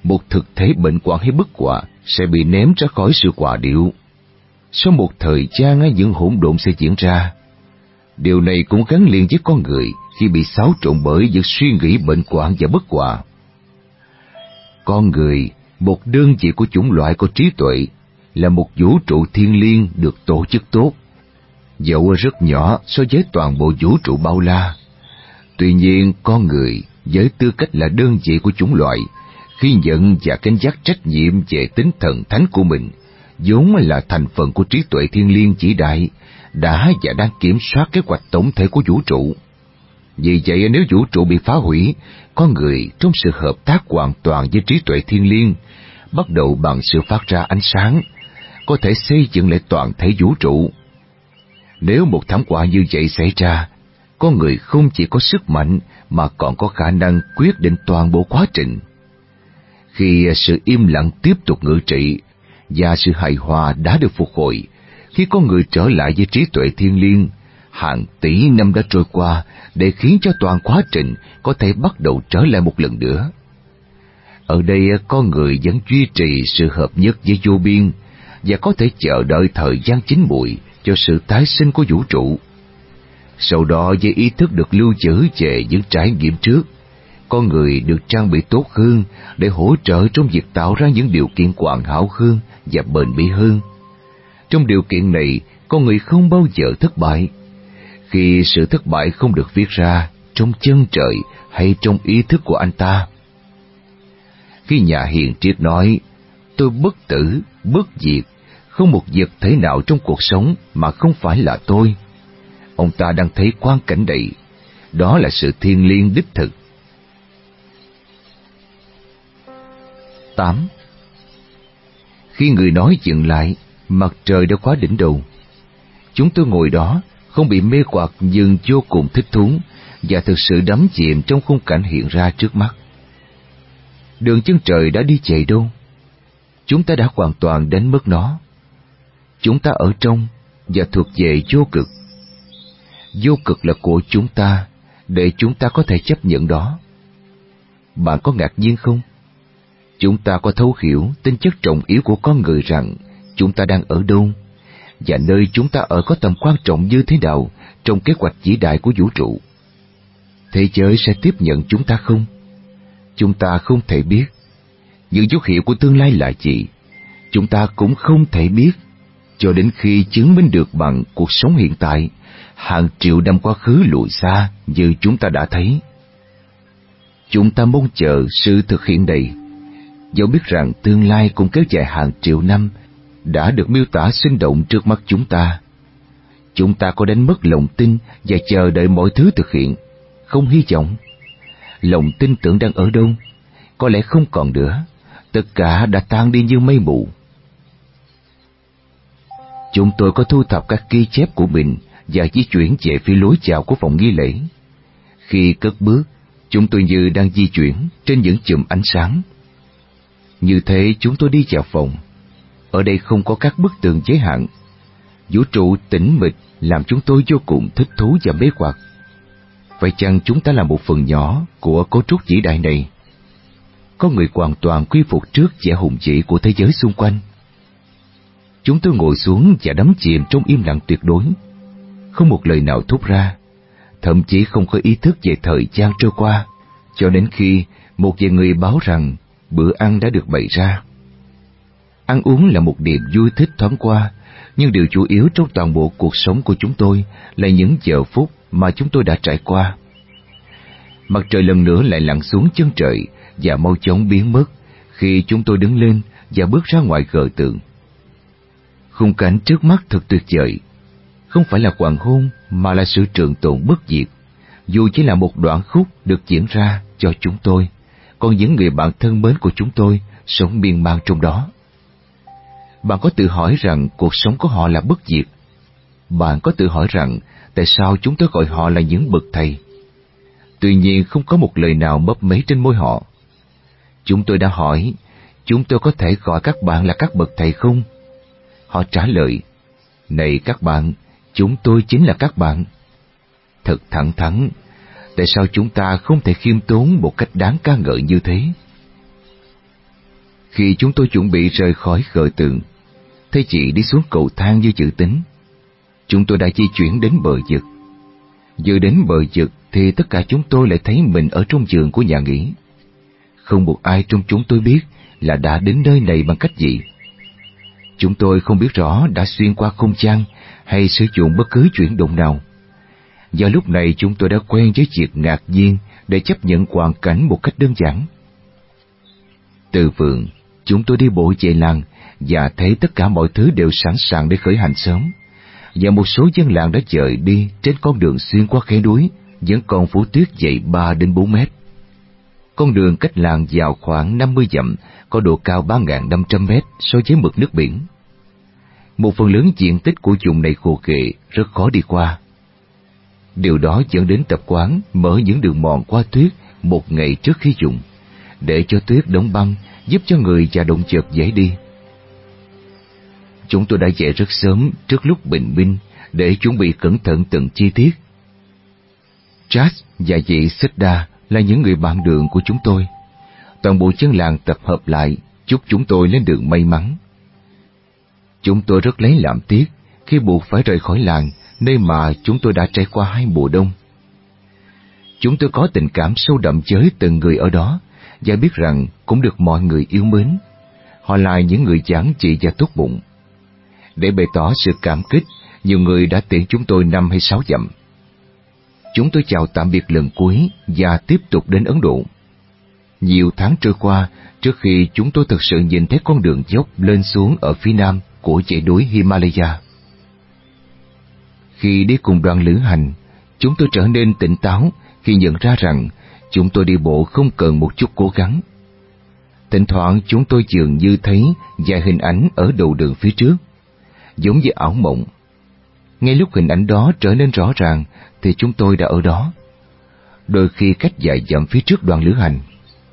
một thực thể bệnh hoạn hay bức họa sẽ bị ném ra khỏi sự hòa điệu. Sau một thời gian những hỗn độn sẽ diễn ra. Điều này cũng gắn liền với con người khi bị xáo trộn bởi những suy nghĩ bệnh hoạn và bức họa. Con người, một đơn vị của chủng loại có trí tuệ, là một vũ trụ thiên liêng được tổ chức tốt, dẫu rất nhỏ so với toàn bộ vũ trụ bao la. Tuy nhiên, con người với tư cách là đơn vị của chủng loại, khi nhận và gánh vác trách nhiệm về tính thần thánh của mình, vốn là thành phần của trí tuệ thiên liêng vĩ đại, đã và đang kiểm soát kế hoạch tổng thể của vũ trụ. Vì vậy, nếu vũ trụ bị phá hủy, con người trong sự hợp tác hoàn toàn với trí tuệ thiên liêng, bắt đầu bằng sự phát ra ánh sáng, có thể xây dựng lại toàn thể vũ trụ. Nếu một thảm họa như vậy xảy ra, con người không chỉ có sức mạnh mà còn có khả năng quyết định toàn bộ quá trình. Khi sự im lặng tiếp tục ngự trị và sự hài hòa đã được phục hồi, khi con người trở lại với trí tuệ thiên liêng, hàng tỷ năm đã trôi qua để khiến cho toàn quá trình có thể bắt đầu trở lại một lần nữa. Ở đây con người vẫn duy trì sự hợp nhất với vô biên và có thể chờ đợi thời gian chín muồi cho sự tái sinh của vũ trụ. Sau đó, với ý thức được lưu giữ về những trải nghiệm trước, con người được trang bị tốt hơn để hỗ trợ trong việc tạo ra những điều kiện hoàn hảo hơn và bền bỉ hơn. Trong điều kiện này, con người không bao giờ thất bại. Khi sự thất bại không được viết ra trong chân trời hay trong ý thức của anh ta. Khi nhà hiền triết nói, tôi bất tử, bất diệt, không một vật thể nào trong cuộc sống mà không phải là tôi, ông ta đang thấy quang cảnh này, đó là sự thiêng liêng đích thực. tám. Khi người nói dừng lại, mặt trời đã quá đỉnh đầu. Chúng tôi ngồi đó, không bị mê hoặc nhưng vô cùng thích thú và thực sự đắm chìm trong khung cảnh hiện ra trước mắt. Đường chân trời đã đi chạy đâu? Chúng ta đã hoàn toàn đánh mất nó. Chúng ta ở trong và thuộc về vô cực. Vô cực là của chúng ta, để chúng ta có thể chấp nhận đó. Bạn có ngạc nhiên không? Chúng ta có thấu hiểu tính chất trọng yếu của con người rằng chúng ta đang ở đâu, và nơi chúng ta ở có tầm quan trọng như thế nào trong kế hoạch vĩ đại của vũ trụ. Thế giới sẽ tiếp nhận chúng ta không? Chúng ta không thể biết. Những dấu hiệu của tương lai là gì? Chúng ta cũng không thể biết, cho đến khi chứng minh được bằng cuộc sống hiện tại, hàng triệu năm quá khứ lùi xa như chúng ta đã thấy. Chúng ta mong chờ sự thực hiện này, dẫu biết rằng tương lai cũng kéo dài hàng triệu năm, đã được miêu tả sinh động trước mắt chúng ta. Chúng ta có đánh mất lòng tin và chờ đợi mọi thứ thực hiện, không hy vọng. Lòng tin tưởng đang ở đâu? Có lẽ không còn nữa, tất cả đã tan đi như mây mù. Chúng tôi có thu thập các ghi chép của mình và di chuyển về phía lối vào của phòng nghi lễ. Khi cất bước, chúng tôi như đang di chuyển trên những chùm ánh sáng. Như thế chúng tôi đi vào phòng. Ở đây không có các bức tường giới hạn. Vũ trụ tĩnh mịch làm chúng tôi vô cùng thích thú và mê hoặc. Vậy chăng chúng ta là một phần nhỏ của cấu trúc vĩ đại này? Có người hoàn toàn quy phục trước vẻ hùng vĩ của thế giới xung quanh. Chúng tôi ngồi xuống và đắm chìm trong im lặng tuyệt đối. Không một lời nào thốt ra, thậm chí không có ý thức về thời gian trôi qua, cho đến khi một vài người báo rằng bữa ăn đã được bày ra. Ăn uống là một niềm vui thích thoáng qua, nhưng điều chủ yếu trong toàn bộ cuộc sống của chúng tôi là những giờ phút mà chúng tôi đã trải qua. Mặt trời lần nữa lại lặn xuống chân trời và mau chóng biến mất khi chúng tôi đứng lên và bước ra ngoài gờ tường. Khung cảnh trước mắt thật tuyệt vời, không phải là hoàng hôn mà là sự trường tồn bất diệt, dù chỉ là một đoạn khúc được diễn ra cho chúng tôi, còn những người bạn thân mến của chúng tôi sống miên man trong đó. Bạn có tự hỏi rằng cuộc sống của họ là bất diệt? Bạn có tự hỏi rằng tại sao chúng tôi gọi họ là những bậc thầy? Tuy nhiên không có một lời nào mấp máy trên môi họ. Chúng tôi đã hỏi, chúng tôi có thể gọi các bạn là các bậc thầy không? Họ trả lời, này các bạn, chúng tôi chính là các bạn. Thật thẳng thắn, tại sao chúng ta không thể khiêm tốn một cách đáng ca ngợi như thế? Khi chúng tôi chuẩn bị rời khỏi khờ tượng, thấy chị đi xuống cầu thang như dự tính. Chúng tôi đã di chuyển đến bờ vực. Vừa đến bờ vực thì tất cả chúng tôi lại thấy mình ở trong giường của nhà nghỉ. Không một ai trong chúng tôi biết là đã đến nơi này bằng cách gì. Chúng tôi không biết rõ đã xuyên qua không gian hay sử dụng bất cứ chuyển động nào. Và lúc này chúng tôi đã quen với việc ngạc nhiên để chấp nhận hoàn cảnh một cách đơn giản. Từ vườn, chúng tôi đi bộ về làng và thấy tất cả mọi thứ đều sẵn sàng để khởi hành sớm. Và một số dân làng đã dời đi trên con đường xuyên qua khe núi, vẫn còn phủ tuyết dày ba đến bốn mét. Con đường cách làng vào khoảng năm mươi dặm, có độ cao ba nghìn năm trăm mét so với mực nước biển. Một phần lớn diện tích của vùng này khô khệ, rất khó đi qua. Điều đó dẫn đến tập quán mở những đường mòn qua tuyết một ngày trước khi dùng, để cho tuyết đóng băng, giúp cho người và động vật dễ đi. Chúng tôi đã dậy rất sớm trước lúc bình minh để chuẩn bị cẩn thận từng chi tiết. Charles và chị Sida là những người bạn đường của chúng tôi. Toàn bộ dân làng tập hợp lại chúc chúng tôi lên đường may mắn. Chúng tôi rất lấy làm tiếc khi buộc phải rời khỏi làng, nơi mà chúng tôi đã trải qua hai mùa đông. Chúng tôi có tình cảm sâu đậm với từng người ở đó và biết rằng cũng được mọi người yêu mến. Họ là những người giản dị và tốt bụng. Để bày tỏ sự cảm kích, nhiều người đã tiễn chúng tôi năm hay sáu dặm. Chúng tôi chào tạm biệt lần cuối và tiếp tục đến Ấn Độ. Nhiều tháng trôi qua trước khi chúng tôi thực sự nhìn thấy con đường dốc lên xuống ở phía nam của dãy núi Himalaya. Khi đi cùng đoàn lữ hành, chúng tôi trở nên tỉnh táo khi nhận ra rằng chúng tôi đi bộ không cần một chút cố gắng. Thỉnh thoảng chúng tôi dường như thấy vài hình ảnh ở đầu đường phía trước, giống như ảo mộng. Ngay lúc hình ảnh đó trở nên rõ ràng thì chúng tôi đã ở đó, đôi khi cách vài dặm phía trước đoàn lữ hành.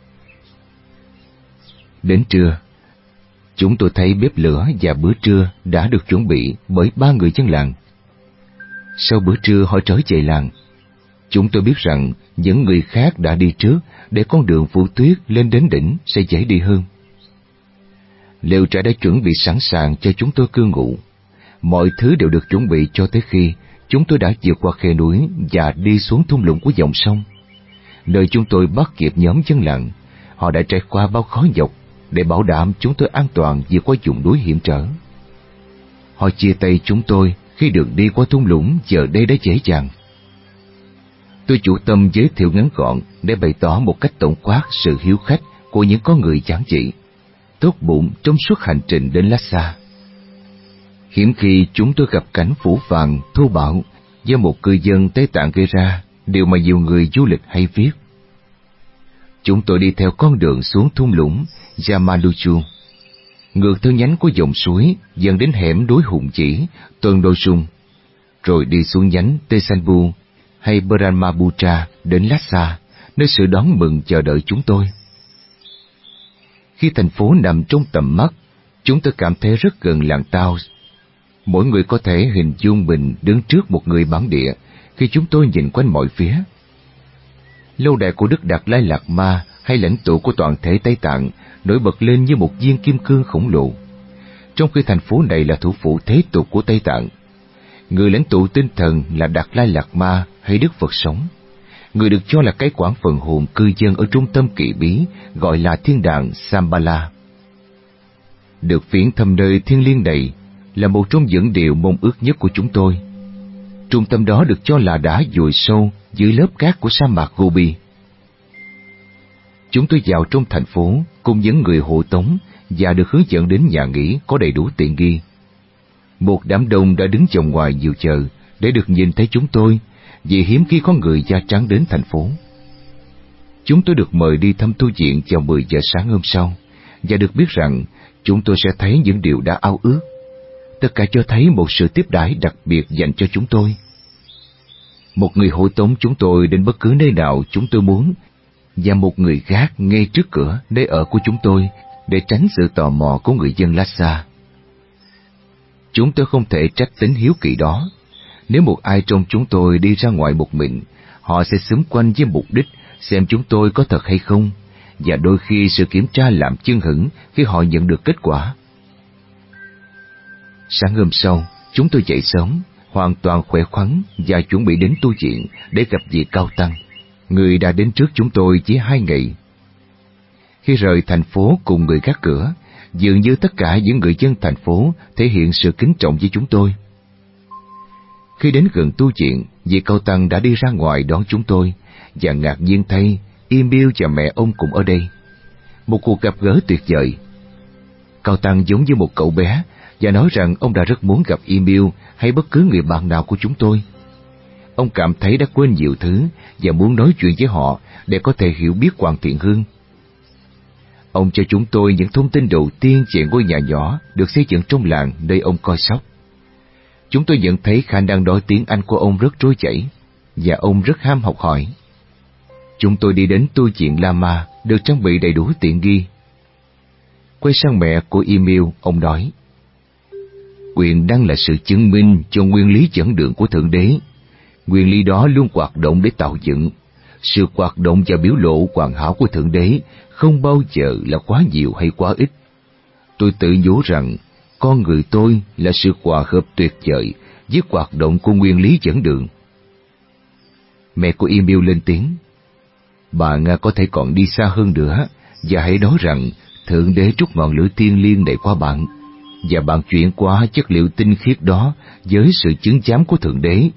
Đến trưa, chúng tôi thấy bếp lửa và bữa trưa đã được chuẩn bị bởi ba người dân làng. Sau bữa trưa họ trở về làng. Chúng tôi biết rằng những người khác đã đi trước để con đường phủ tuyết lên đến đỉnh sẽ dễ đi hơn. Lều trại đã chuẩn bị sẵn sàng cho chúng tôi cư ngụ. Mọi thứ đều được chuẩn bị cho tới khi chúng tôi đã vượt qua khe núi và đi xuống thung lũng của dòng sông, nơi chúng tôi bắt kịp nhóm dân làng. Họ đã trải qua bao khó nhọc để bảo đảm chúng tôi an toàn vượt qua vùng núi hiểm trở. Họ chia tay chúng tôi khi đường đi qua thung lũng giờ đây đã dễ dàng. Tôi chủ tâm giới thiệu ngắn gọn để bày tỏ một cách tổng quát sự hiếu khách của những con người giản dị, tốt bụng trong suốt hành trình đến Lhasa. Hiếm khi chúng tôi gặp cảnh phủ phàng, thô bạo do một cư dân Tây Tạng gây ra, điều mà nhiều người du lịch hay viết. Chúng tôi đi theo con đường xuống thung lũng Yamaluchu, ngược theo nhánh của dòng suối dẫn đến hẻm núi Hùng Chỉ, Tuần Đô Sung, rồi đi xuống nhánh Tesanbu hay Brahmaputra đến Lhasa, nơi sự đón mừng chờ đợi chúng tôi. Khi thành phố nằm trong tầm mắt, chúng tôi cảm thấy rất gần làng Tao. Mỗi người có thể hình dung mình đứng trước một người bản địa khi chúng tôi nhìn quanh mọi phía. Lâu đài của Đức Đạt Lai Lạt Ma hay lãnh tụ của toàn thể Tây Tạng nổi bật lên như một viên kim cương khổng lồ, trong khi thành phố này là thủ phủ thế tục của Tây Tạng. Người lãnh tụ tinh thần là Đạt Lai Lạt Ma hay Đức Phật sống, người được cho là cái quản phần hồn cư dân ở trung tâm kỳ bí gọi là thiên đàng Shambhala. Được viếng thăm nơi thiêng liêng này là một trong những điều mong ước nhất của chúng tôi. Trung tâm đó được cho là đã vùi sâu dưới lớp cát của sa mạc Gobi. Chúng tôi vào trong thành phố cùng những người hộ tống và được hướng dẫn đến nhà nghỉ có đầy đủ tiện nghi. Một đám đông đã đứng chồng ngoài nhiều chờ để được nhìn thấy chúng tôi, vì hiếm khi có người da trắng đến thành phố. Chúng tôi được mời đi thăm tu viện vào mười giờ sáng hôm sau, và được biết rằng chúng tôi sẽ thấy những điều đã ao ước. Tất cả cho thấy một sự tiếp đãi đặc biệt dành cho chúng tôi. Một người hộ tống chúng tôi đến bất cứ nơi nào chúng tôi muốn, và một người gác ngay trước cửa nơi ở của chúng tôi để tránh sự tò mò của người dân Lhasa. Chúng tôi không thể trách tính hiếu kỳ đó. Nếu một ai trong chúng tôi đi ra ngoài một mình, họ sẽ xúm quanh với mục đích xem chúng tôi có thật hay không, và đôi khi sự kiểm tra làm chưng hửng khi họ nhận được kết quả. Sáng hôm sau, chúng tôi dậy sớm, hoàn toàn khỏe khoắn và chuẩn bị đến tu viện để gặp vị Cao Tăng, người đã đến trước chúng tôi chỉ hai ngày. Khi rời thành phố cùng người gác cửa, dường như tất cả những người dân thành phố thể hiện sự kính trọng với chúng tôi. Khi đến gần tu viện, vị Cao Tăng đã đi ra ngoài đón chúng tôi, và ngạc nhiên thay, Emil và mẹ ông cũng ở đây. Một cuộc gặp gỡ tuyệt vời. Cao Tăng giống như một cậu bé và nói rằng ông đã rất muốn gặp Emil hay bất cứ người bạn nào của chúng tôi. Ông cảm thấy đã quên nhiều thứ và muốn nói chuyện với họ để có thể hiểu biết Hoàng Thiện Hương. Ông cho chúng tôi những thông tin đầu tiên về ngôi nhà nhỏ được xây dựng trong làng nơi ông coi sóc. Chúng tôi nhận thấy khả năng nói tiếng Anh của ông rất trôi chảy, và ông rất ham học hỏi. Chúng tôi đi đến tu viện Lama, được trang bị đầy đủ tiện nghi. Quay sang mẹ của Emil, ông nói: Quyền năng là sự chứng minh cho nguyên lý dẫn đường của Thượng Đế. Nguyên lý đó luôn hoạt động để tạo dựng. Sự hoạt động và biểu lộ hoàn hảo của Thượng Đế không bao giờ là quá nhiều hay quá ít. Tôi tự nhủ rằng con người tôi là sự hòa hợp tuyệt vời với hoạt động của nguyên lý dẫn đường. Mẹ của Emil lên tiếng: Bạn có thể còn đi xa hơn nữa, và hãy nói rằng Thượng Đế trút ngọn lửa thiêng liêng này qua bạn, và bạn chuyển qua chất liệu tinh khiết đó với sự chứng giám của Thượng Đế.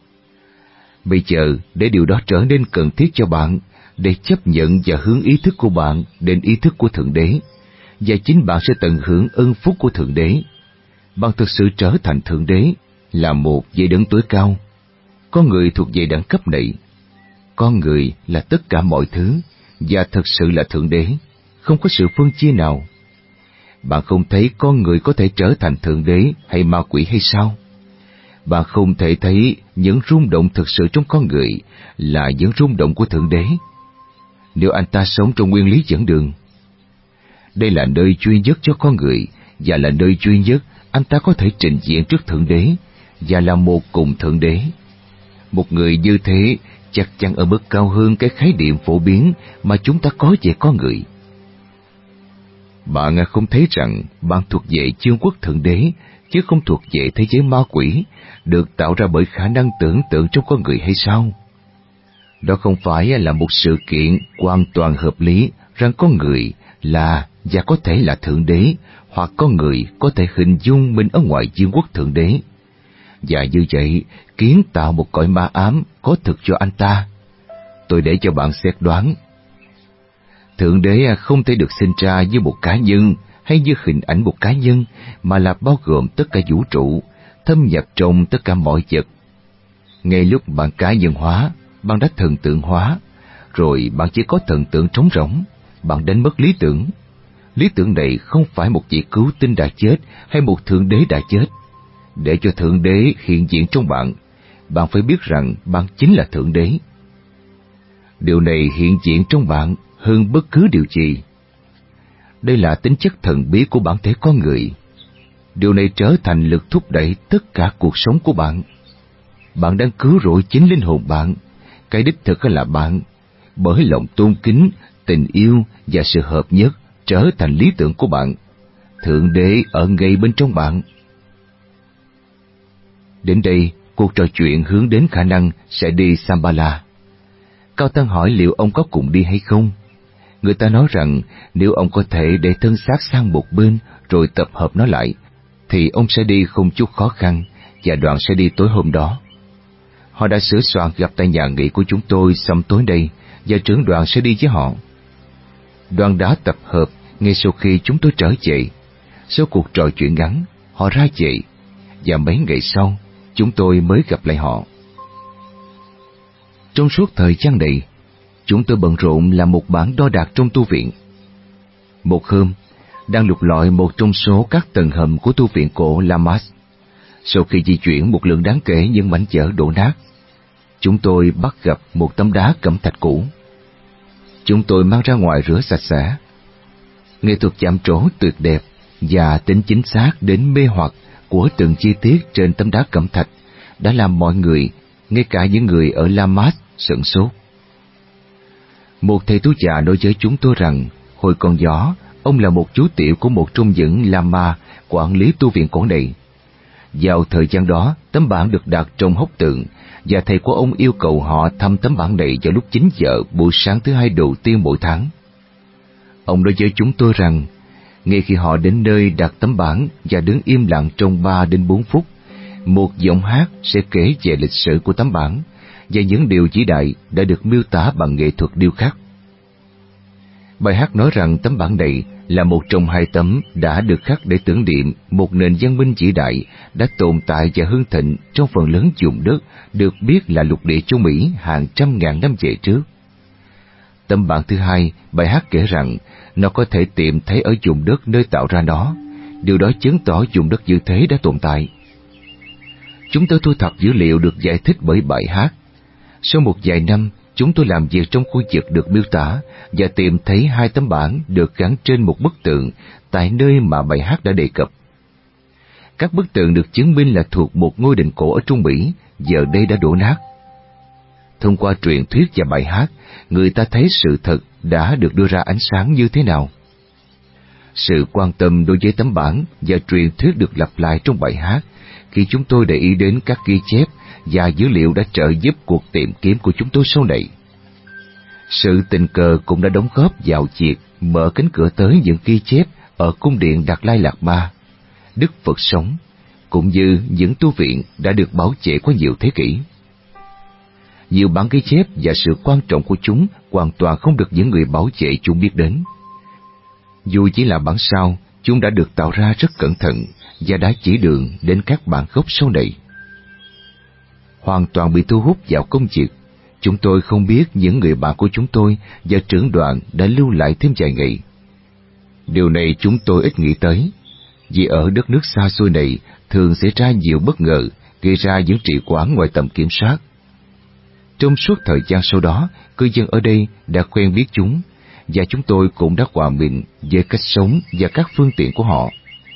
Bây giờ, để điều đó trở nên cần thiết cho bạn, để chấp nhận và hướng ý thức của bạn đến ý thức của Thượng Đế, và chính bạn sẽ tận hưởng ân phúc của Thượng Đế. Bạn thực sự trở thành Thượng Đế, là một về đấng tối cao. Con người thuộc về đẳng cấp này. Con người là tất cả mọi thứ, và thực sự là Thượng Đế, không có sự phân chia nào. Bạn không thấy con người có thể trở thành Thượng Đế hay ma quỷ hay sao? Bạn không thể thấy những rung động thực sự trong con người là những rung động của Thượng Đế, nếu anh ta sống trong nguyên lý dẫn đường. Đây là nơi duy nhất cho con người, và là nơi duy nhất anh ta có thể trình diện trước Thượng Đế, và là một cùng Thượng Đế. Một người như thế chắc chắn ở mức cao hơn cái khái niệm phổ biến mà chúng ta có về con người. Bạn không thấy rằng bạn thuộc về vương quốc Thượng Đế, chứ không thuộc về thế giới ma quỷ, được tạo ra bởi khả năng tưởng tượng trong con người hay sao? Đó không phải là một sự kiện hoàn toàn hợp lý rằng con người là và có thể là Thượng Đế, hoặc con người có thể hình dung mình ở ngoài vương quốc Thượng Đế, và như vậy kiến tạo một cõi ma ám có thực cho anh ta. Tôi để cho bạn xét đoán. Thượng Đế không thể được sinh ra như một cá nhân hay như hình ảnh một cá nhân, mà là bao gồm tất cả vũ trụ, thâm nhập trong tất cả mọi vật. Ngay lúc bạn cá nhân hóa, bạn đã thần tượng hóa, rồi bạn chỉ có thần tượng trống rỗng, bạn đánh mất lý tưởng. Lý tưởng này không phải một vị cứu tinh đã chết hay một Thượng Đế đã chết. Để cho Thượng Đế hiện diện trong bạn, bạn phải biết rằng bạn chính là Thượng Đế. Điều này hiện diện trong bạn hơn bất cứ điều gì. Đây là tính chất thần bí của bản thể con người. Điều này trở thành lực thúc đẩy tất cả cuộc sống của bạn. Bạn đang cứu rỗi chính linh hồn bạn, cái đích thực là bạn, bởi lòng tôn kính, tình yêu và sự hợp nhất trở thành lý tưởng của bạn. Thượng Đế ở ngay bên trong bạn. Đến đây, cuộc trò chuyện hướng đến khả năng sẽ đi Shambhala. Cao Tăng hỏi liệu ông có cùng đi hay không. Người ta nói rằng nếu ông có thể để thân xác sang một bên rồi tập hợp nó lại, thì ông sẽ đi không chút khó khăn, và đoàn sẽ đi tối hôm đó. Họ đã sửa soạn gặp tại nhà nghỉ của chúng tôi xong tối nay, và trưởng đoàn sẽ đi với họ. Đoàn đã tập hợp ngay sau khi chúng tôi trở về. Sau cuộc trò chuyện ngắn, họ ra về, và mấy ngày sau, chúng tôi mới gặp lại họ. Trong suốt thời gian này, chúng tôi bận rộn làm một bản đo đạc trong tu viện. Một hôm, đang lục lọi một trong số các tầng hầm của tu viện cổ Lamas. Sau khi di chuyển một lượng đáng kể những mảnh vỡ đổ nát, chúng tôi bắt gặp một tấm đá cẩm thạch cũ. Chúng tôi mang ra ngoài rửa sạch sẽ. Nghệ thuật chạm trổ tuyệt đẹp và tính chính xác đến mê hoặc của từng chi tiết trên tấm đá cẩm thạch đã làm mọi người, ngay cả những người ở Lamas, sửng sốt. Một thầy tú già nói với chúng tôi rằng, hồi còn nhỏ, ông là một chú tiểu của một trong những Lama quản lý tu viện cổ này. Vào thời gian đó, tấm bảng được đặt trong hốc tượng, và thầy của ông yêu cầu họ thăm tấm bảng này vào lúc chín giờ buổi sáng thứ hai đầu tiên mỗi tháng. Ông nói với chúng tôi rằng, ngay khi họ đến nơi đặt tấm bảng và đứng im lặng trong ba đến bốn phút, một giọng hát sẽ kể về lịch sử của tấm bảng và những điều vĩ đại đã được miêu tả bằng nghệ thuật điêu khắc. Bài hát nói rằng tấm bảng này là một trong hai tấm đã được khắc để tưởng niệm một nền văn minh vĩ đại đã tồn tại và hưng thịnh trong phần lớn vùng đất được biết là lục địa châu Mỹ hàng trăm ngàn năm về trước. Tấm bảng thứ hai, bài hát kể rằng nó có thể tìm thấy ở vùng đất nơi tạo ra nó. Điều đó chứng tỏ vùng đất như thế đã tồn tại. Chúng tôi thu thập dữ liệu được giải thích bởi bài hát. Sau một vài năm, chúng tôi làm việc trong khu vực được miêu tả và tìm thấy hai tấm bảng được gắn trên một bức tượng tại nơi mà bài hát đã đề cập. Các bức tượng được chứng minh là thuộc một ngôi đình cổ ở Trung Mỹ, giờ đây đã đổ nát. Thông qua truyền thuyết và bài hát, người ta thấy sự thật đã được đưa ra ánh sáng như thế nào. Sự quan tâm đối với tấm bảng và truyền thuyết được lặp lại trong bài hát khi chúng tôi để ý đến các ghi chép và dữ liệu đã trợ giúp cuộc tìm kiếm của chúng tôi sau này. Sự tình cờ cũng đã đóng góp vào việc mở cánh cửa tới những ghi chép ở cung điện Đạt Lai Lạt Ma, Đức Phật sống, cũng như những tu viện đã được bảo vệ qua nhiều thế kỷ. Nhiều bản ghi chép và sự quan trọng của chúng hoàn toàn không được những người bảo vệ chúng biết đến. Dù chỉ là bản sao, chúng đã được tạo ra rất cẩn thận và đã chỉ đường đến các bản gốc sau này. Hoàn toàn bị thu hút vào công việc, chúng tôi không biết những người bạn của chúng tôi và trưởng đoàn đã lưu lại thêm vài ngày. Điều này chúng tôi ít nghĩ tới, vì ở đất nước xa xôi này thường xảy ra nhiều bất ngờ, gây ra những trì hoãn ngoài tầm kiểm soát. Trong suốt thời gian sau đó, cư dân ở đây đã quen biết chúng, và chúng tôi cũng đã hòa mình với cách sống và các phương tiện của họ.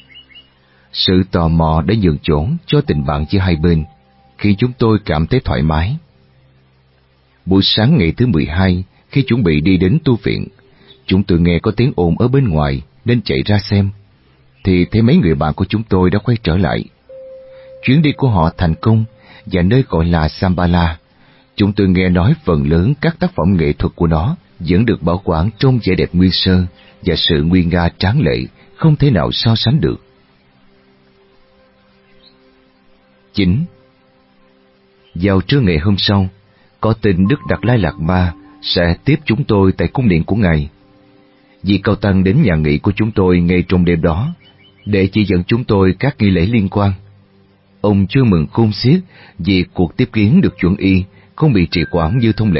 Sự tò mò đã nhường chỗ cho tình bạn giữa hai bên, khi chúng tôi cảm thấy thoải mái. Buổi sáng ngày thứ mười hai, khi chuẩn bị đi đến tu viện, chúng tôi nghe có tiếng ồn ở bên ngoài nên chạy ra xem, thì thấy mấy người bạn của chúng tôi đã quay trở lại. Chuyến đi của họ thành công, và nơi gọi là Shambhala, chúng tôi nghe nói phần lớn các tác phẩm nghệ thuật của nó vẫn được bảo quản trong vẻ đẹp nguyên sơ và sự nguy nga tráng lệ không thể nào so sánh được. chín. Vào trưa ngày hôm sau, có tin Đức Đạt Lai Lạt Ma sẽ tiếp chúng tôi tại cung điện của Ngài. Vị Cao Tăng đến nhà nghỉ của chúng tôi ngay trong đêm đó để chỉ dẫn chúng tôi các nghi lễ liên quan. Ông chưa mừng khôn xiết vì cuộc tiếp kiến được chuẩn y, không bị trì hoãn như thông lệ.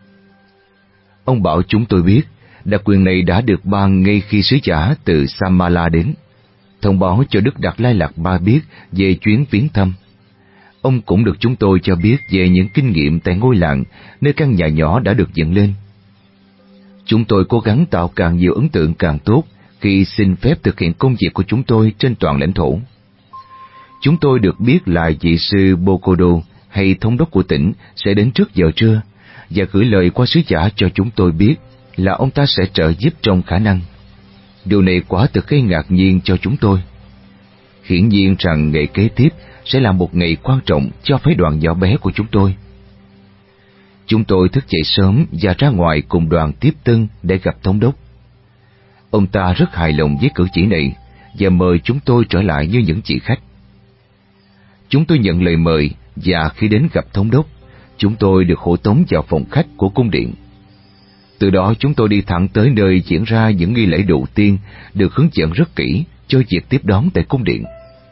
Ông bảo chúng tôi biết đặc quyền này đã được ban ngay khi sứ giả từ Samala đến, thông báo cho Đức Đạt Lai Lạt Ma biết về chuyến viếng thăm. Ông cũng được chúng tôi cho biết về những kinh nghiệm tại ngôi làng nơi căn nhà nhỏ đã được dựng lên. Chúng tôi cố gắng tạo càng nhiều ấn tượng càng tốt khi xin phép thực hiện công việc của chúng tôi trên toàn lãnh thổ. Chúng tôi được biết là vị sư Bokodo hay thống đốc của tỉnh sẽ đến trước giờ trưa và gửi lời qua sứ giả cho chúng tôi biết là ông ta sẽ trợ giúp trong khả năng. Điều này quả thực gây ngạc nhiên cho chúng tôi. Hiển nhiên rằng ngày kế tiếp sẽ là một ngày quan trọng cho phái đoàn nhỏ bé của chúng tôi. Chúng tôi thức dậy sớm và ra ngoài cùng đoàn tiếp tân để gặp thống đốc. Ông ta rất hài lòng với cử chỉ này và mời chúng tôi trở lại như những vị khách. Chúng tôi nhận lời mời và khi đến gặp thống đốc, chúng tôi được hộ tống vào phòng khách của cung điện. Từ đó chúng tôi đi thẳng tới nơi diễn ra những nghi lễ đầu tiên được hướng dẫn rất kỹ cho việc tiếp đón tại cung điện.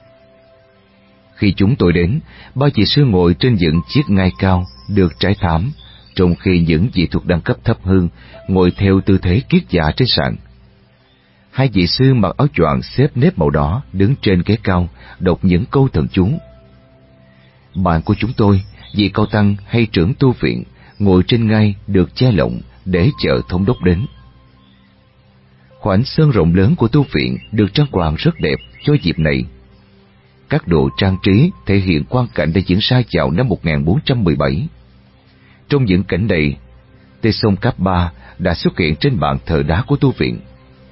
Khi chúng tôi đến, ba vị sư ngồi trên những chiếc ngai cao được trải thảm, trong khi những vị thuộc đẳng cấp thấp hơn ngồi theo tư thế kiết dạ trên sàn. Hai vị sư mặc áo choàng xếp nếp màu đỏ đứng trên ghế cao đọc những câu thần chú. Bạn của chúng tôi, vị Cao Tăng hay trưởng tu viện, ngồi trên ngai được che lộng để chờ thống đốc đến. Khoảnh sân rộng lớn của tu viện được trang hoàng rất đẹp cho dịp này. Các đồ trang trí thể hiện quang cảnh đã diễn ra vào năm một nghìn bốn trăm mười bảy. Trong những cảnh này, Tê Sông Cáp Ba đã xuất hiện trên bàn thờ đá của tu viện.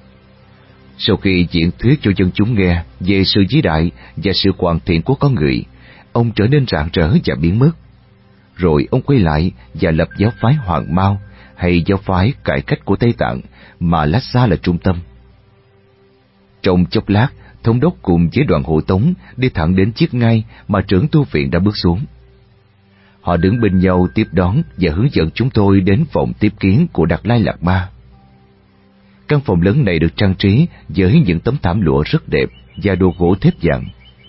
Sau khi diễn thuyết cho dân chúng nghe về sự vĩ đại và sự hoàn thiện của con người, ông trở nên rạng rỡ và biến mất. Rồi ông quay lại và lập giáo phái Hoàng Mao, hay giáo phái cải cách của Tây Tạng, mà Lhasa là trung tâm. Trong chốc lát, thống đốc cùng với đoàn hộ tống đi thẳng đến chiếc ngai mà trưởng tu viện đã bước xuống. Họ đứng bên nhau tiếp đón và hướng dẫn chúng tôi đến phòng tiếp kiến của Đạt Lai Lạt Ma. Căn phòng lớn này được trang trí với những tấm thảm lụa rất đẹp và đồ gỗ thép vàng.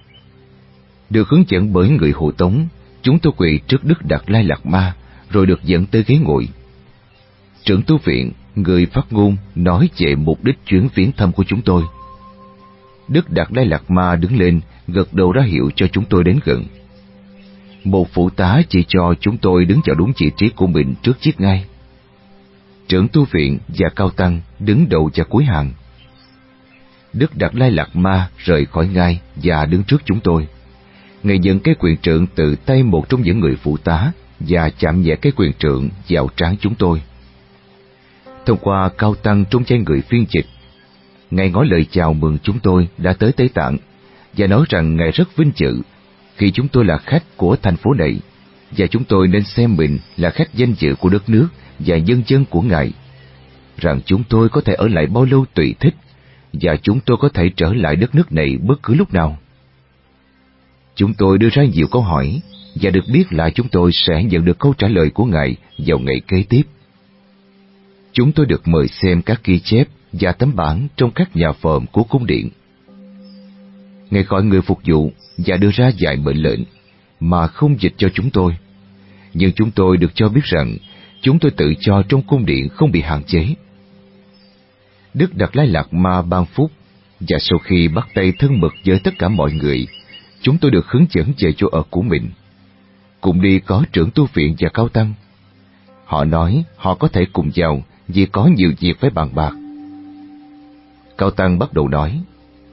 Được hướng dẫn bởi người hộ tống, chúng tôi quỳ trước Đức Đạt Lai Lạt Ma, rồi được dẫn tới ghế ngồi. Trưởng tu viện, người phát ngôn, nói về mục đích chuyến viếng thăm của chúng tôi. Đức Đạt Lai Lạt Ma đứng lên, gật đầu ra hiệu cho chúng tôi đến gần. Một phụ tá chỉ cho chúng tôi đứng vào đúng vị trí của mình trước chiếc ngai. Trưởng tu viện và cao tăng đứng đầu và cuối hàng. Đức Đạt Lai Lạt Ma rời khỏi ngai và đứng trước chúng tôi. Ngài nhận cái quyền trượng từ tay một trong những người phụ tá và chạm nhẹ cái quyền trượng vào trán chúng tôi. Thông qua cao tăng trong vai người phiên dịch, Ngài ngỏ lời chào mừng chúng tôi đã tới Tây Tạng và nói rằng Ngài rất vinh dự khi chúng tôi là khách của thành phố này, và chúng tôi nên xem mình là khách danh dự của đất nước và nhân dân của Ngài, rằng chúng tôi có thể ở lại bao lâu tùy thích và chúng tôi có thể trở lại đất nước này bất cứ lúc nào. Chúng tôi đưa ra nhiều câu hỏi và được biết là chúng tôi sẽ nhận được câu trả lời của Ngài vào ngày kế tiếp. Chúng tôi được mời xem các ghi chép và tấm bản trong các nhà phòm của cung điện. Ngài gọi người phục vụ và đưa ra vài mệnh lệnh mà không dịch cho chúng tôi, nhưng chúng tôi được cho biết rằng chúng tôi tự cho trong cung điện không bị hạn chế. Đức Đạt Lai Lạt Ma ban phúc, và sau khi bắt tay thân mật với tất cả mọi người, chúng tôi được hướng dẫn về chỗ ở của mình. Cùng đi có trưởng tu viện và cao tăng. Họ nói họ có thể cùng vào vì có nhiều việc phải bàn bạc. Cao tăng bắt đầu nói: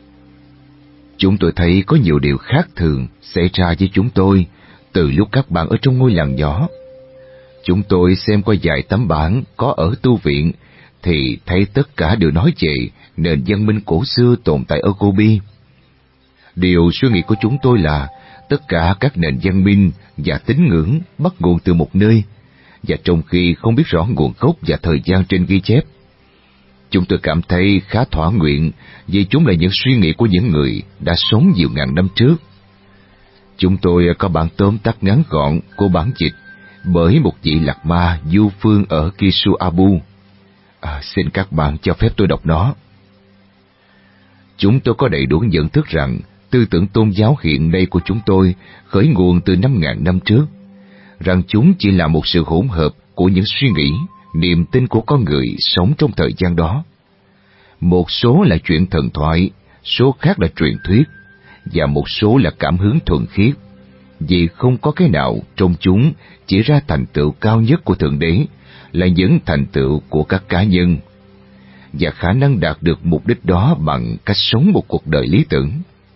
Chúng tôi thấy có nhiều điều khác thường xảy ra với chúng tôi từ lúc các bạn ở trong ngôi làng nhỏ. Chúng tôi xem qua vài tấm bản có ở tu viện thì thấy tất cả đều nói về nền văn minh cổ xưa tồn tại ở Gobi. Điều suy nghĩ của chúng tôi là tất cả các nền văn minh và tín ngưỡng bắt nguồn từ một nơi, và trong khi không biết rõ nguồn gốc và thời gian trên ghi chép, chúng tôi cảm thấy khá thỏa nguyện vì chúng là những suy nghĩ của những người đã sống nhiều ngàn năm trước. Chúng tôi có bản tóm tắt ngắn gọn của bản dịch bởi một vị Lạt Ma du phương ở Kisu Abu. À, xin các bạn cho phép tôi đọc nó. Chúng tôi có đầy đủ nhận thức rằng tư tưởng tôn giáo hiện nay của chúng tôi khởi nguồn từ năm ngàn năm trước, rằng chúng chỉ là một sự hỗn hợp của những suy nghĩ, niềm tin của con người sống trong thời gian đó. Một số là chuyện thần thoại, số khác là truyền thuyết, và một số là cảm hứng thuần khiết, vì không có cái nào trong chúng chỉ ra thành tựu cao nhất của Thượng Đế, là những thành tựu của các cá nhân, và khả năng đạt được mục đích đó bằng cách sống một cuộc đời lý tưởng.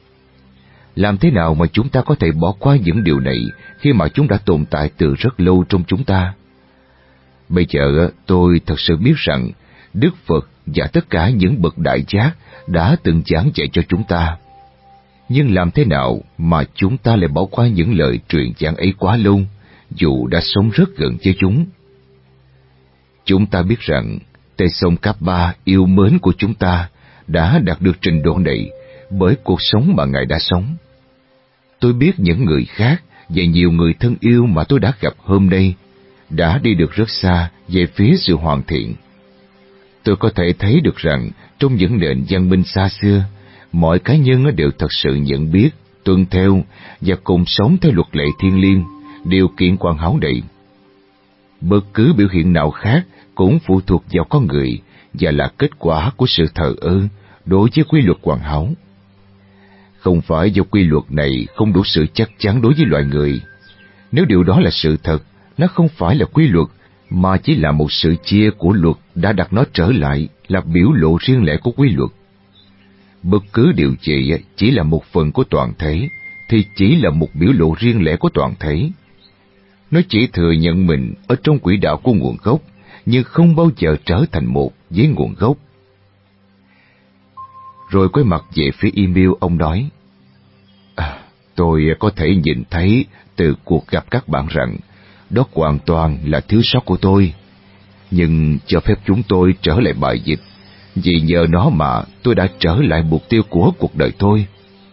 Làm thế nào mà chúng ta có thể bỏ qua những điều này khi mà chúng đã tồn tại từ rất lâu trong chúng ta? Bây giờ tôi thật sự biết rằng Đức Phật và tất cả những bậc đại giác đã từng giảng dạy cho chúng ta. Nhưng làm thế nào mà chúng ta lại bỏ qua những lời truyền giảng ấy quá lâu, dù đã sống rất gần với chúng? Chúng ta biết rằng Tê Sông Cáp Ba yêu mến của chúng ta đã đạt được trình độ này bởi cuộc sống mà Ngài đã sống. Tôi biết những người khác và nhiều người thân yêu mà tôi đã gặp hôm nay đã đi được rất xa về phía sự hoàn thiện. Tôi có thể thấy được rằng trong những nền văn minh xa xưa, mọi cá nhân đều thật sự nhận biết, tuân theo và cùng sống theo luật lệ thiêng liêng, điều kiện hoàn hảo này. Bất cứ biểu hiện nào khác cũng phụ thuộc vào con người và là kết quả của sự thờ ơ đối với quy luật hoàn hảo. Không phải do quy luật này không đủ sự chắc chắn đối với loài người. Nếu điều đó là sự thật, nó không phải là quy luật, mà chỉ là một sự chia của luật đã đặt nó trở lại là biểu lộ riêng lẻ của quy luật. Bất cứ điều gì chỉ là một phần của toàn thể, thì chỉ là một biểu lộ riêng lẻ của toàn thể. Nó chỉ thừa nhận mình ở trong quỹ đạo của nguồn gốc, nhưng không bao giờ trở thành một với nguồn gốc. Rồi quay mặt về phía email, ông nói, à, tôi có thể nhìn thấy từ cuộc gặp các bạn rằng đó hoàn toàn là thiếu sót của tôi, nhưng cho phép chúng tôi trở lại bài dịch, vì nhờ nó mà tôi đã trở lại mục tiêu của cuộc đời tôi.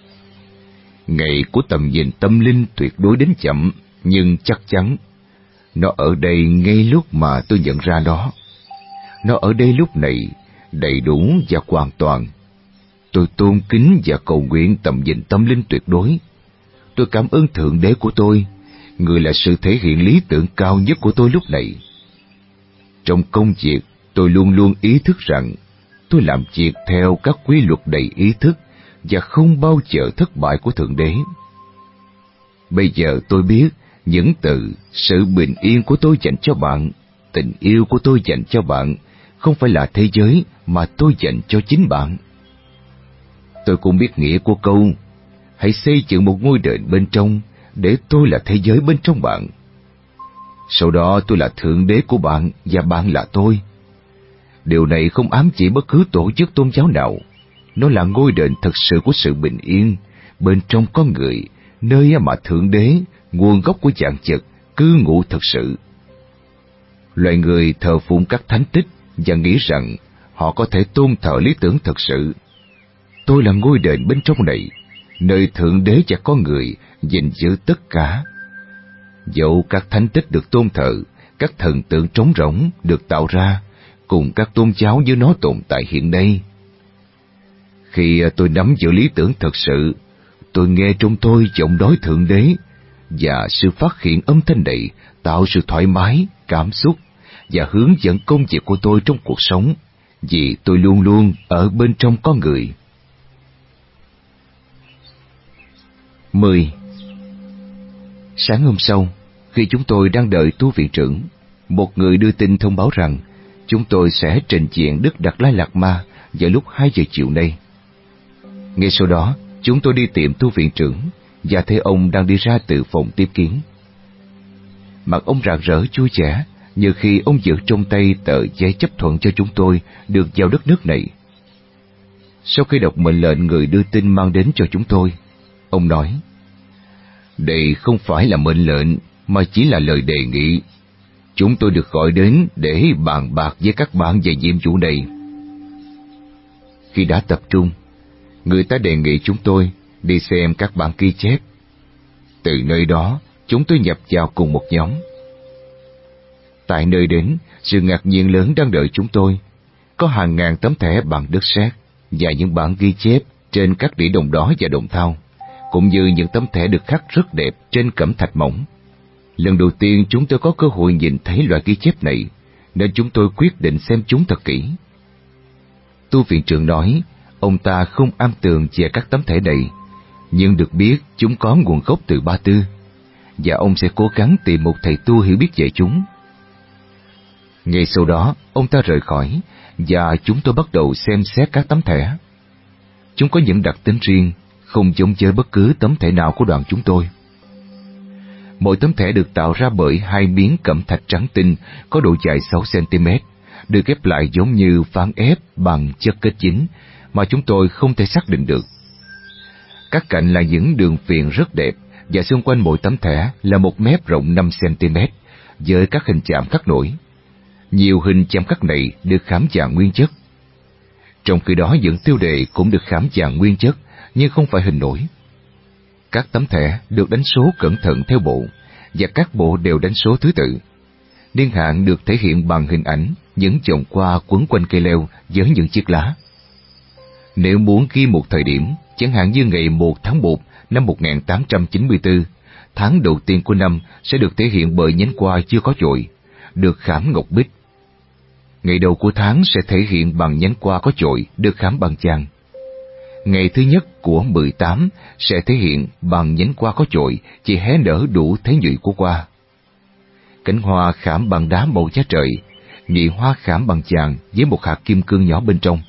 Ngày của tầm nhìn tâm linh tuyệt đối đến chậm, nhưng chắc chắn. Nó ở đây ngay lúc mà tôi nhận ra nó. Nó ở đây lúc này, đầy đủ và hoàn toàn. Tôi tôn kính và cầu nguyện tầm nhìn tâm linh tuyệt đối. Tôi cảm ơn Thượng Đế của tôi, người là sự thể hiện lý tưởng cao nhất của tôi lúc này. Trong công việc, tôi luôn luôn ý thức rằng tôi làm việc theo các quy luật đầy ý thức và không bao giờ thất bại của Thượng Đế. Bây giờ tôi biết những từ sự bình yên của tôi dành cho bạn, tình yêu của tôi dành cho bạn, không phải là thế giới mà tôi dành cho chính bạn. Tôi cũng biết nghĩa của câu, hãy xây dựng một ngôi đền bên trong, để tôi là thế giới bên trong bạn. Sau đó tôi là Thượng Đế của bạn và bạn là tôi. Điều này không ám chỉ bất cứ tổ chức tôn giáo nào. Nó là ngôi đền thật sự của sự bình yên, bên trong con người, nơi mà Thượng Đế, nguồn gốc của vạn vật, cư ngụ thật sự. Loài người thờ phụng các thánh tích và nghĩ rằng họ có thể tôn thờ lý tưởng thật sự. Tôi là ngôi đền bên trong này, nơi Thượng Đế và con người gìn giữ tất cả. Dẫu các thánh tích được tôn thờ, các thần tượng trống rỗng được tạo ra, cùng các tôn giáo như nó tồn tại hiện nay. Khi tôi nắm giữ lý tưởng thật sự, tôi nghe trong tôi giọng nói Thượng Đế, và sự phát hiện âm thanh này tạo sự thoải mái, cảm xúc và hướng dẫn công việc của tôi trong cuộc sống, vì tôi luôn luôn ở bên trong con người. mười. Sáng hôm sau, khi chúng tôi đang đợi tu viện trưởng, một người đưa tin thông báo rằng chúng tôi sẽ trình diện Đức Đạt Lai Lạt Ma vào lúc hai giờ chiều nay. Ngay sau đó, chúng tôi đi tìm tu viện trưởng và thấy ông đang đi ra từ phòng tiếp kiến. Mặt ông rạng rỡ vui vẻ, như khi ông giữ trong tay tờ giấy chấp thuận cho chúng tôi được vào đất nước này. Sau khi đọc mệnh lệnh người đưa tin mang đến cho chúng tôi, ông nói, đây không phải là mệnh lệnh, mà chỉ là lời đề nghị. Chúng tôi được gọi đến để bàn bạc với các bạn về nhiệm vụ này. Khi đã tập trung, người ta đề nghị chúng tôi đi xem các bản ghi chép. Từ nơi đó, chúng tôi nhập vào cùng một nhóm. Tại nơi đến, sự ngạc nhiên lớn đang đợi chúng tôi. Có hàng ngàn tấm thẻ bằng đất sét và những bản ghi chép trên các đĩa đồng đỏ và đồng thau, cũng như những tấm thẻ được khắc rất đẹp trên cẩm thạch mỏng. Lần đầu tiên chúng tôi có cơ hội nhìn thấy loại ghi chép này, nên chúng tôi quyết định xem chúng thật kỹ. Tu viện trưởng nói, ông ta không am tường về các tấm thẻ này, nhưng được biết chúng có nguồn gốc từ Ba Tư, và ông sẽ cố gắng tìm một thầy tu hiểu biết về chúng. Ngay sau đó, ông ta rời khỏi, và chúng tôi bắt đầu xem xét các tấm thẻ. Chúng có những đặc tính riêng, không giống với bất cứ tấm thẻ nào của đoàn chúng tôi. Mỗi tấm thẻ được tạo ra bởi hai miếng cẩm thạch trắng tinh có độ dài sáu xăng ti mét, được ghép lại giống như ván ép bằng chất kết dính mà chúng tôi không thể xác định được. Các cạnh là những đường viền rất đẹp, và xung quanh mỗi tấm thẻ là một mép rộng năm xăng ti mét với các hình chạm khắc nổi. Nhiều hình chạm khắc này được khảm vàng nguyên chất. Trong khi đó những tiêu đề cũng được khảm vàng nguyên chất, nhưng không phải hình nổi. Các tấm thẻ được đánh số cẩn thận theo bộ, và các bộ đều đánh số thứ tự. Niên hạn được thể hiện bằng hình ảnh những chòm hoa quấn quanh cây leo với những chiếc lá. Nếu muốn ghi một thời điểm, chẳng hạn như ngày một tháng một năm một nghìn tám trăm chín mươi tư, tháng đầu tiên của năm sẽ được thể hiện bởi nhánh hoa chưa có chồi, được khảm ngọc bích. Ngày đầu của tháng sẽ thể hiện bằng nhánh hoa có chồi, được khảm bằng vàng. Ngày thứ nhất của mười tám sẽ thể hiện bằng nhánh hoa có chồi, chỉ hé nở đủ thế nhụy của hoa. Cánh hoa khảm bằng đá màu giá trời, nhị hoa khảm bằng vàng với một hạt kim cương nhỏ bên trong.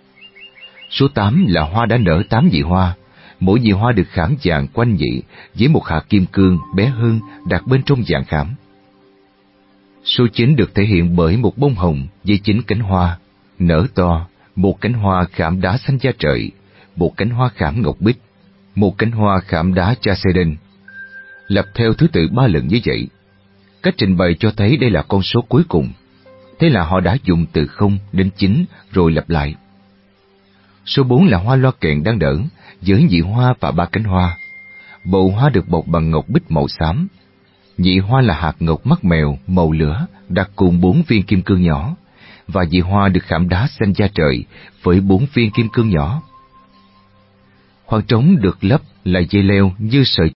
Số tám là hoa đã nở tám nhị hoa, mỗi nhị hoa được khảm vàng quanh nhị với một hạt kim cương bé hơn đặt bên trong vàng khảm. Số chín được thể hiện bởi một bông hồng với chín cánh hoa, nở to, một cánh hoa khảm đá xanh da trời, một cánh hoa khảm ngọc bích, một cánh hoa khảm đá chalcedon. Lặp theo thứ tự ba lần như vậy. Cách trình bày cho thấy đây là con số cuối cùng. Thế là họ đã dùng từ không đến chín rồi lặp lại. Số bốn là hoa loa kèn đang đỡ, với nhị hoa và ba cánh hoa. Bộ hoa được bọc bằng ngọc bích màu xám. Nhị hoa là hạt ngọc mắt mèo màu lửa đặt cùng bốn viên kim cương nhỏ, và nhị hoa được khảm đá xanh da trời với bốn viên kim cương nhỏ. Khoảng trống được lấp là dây leo như sợi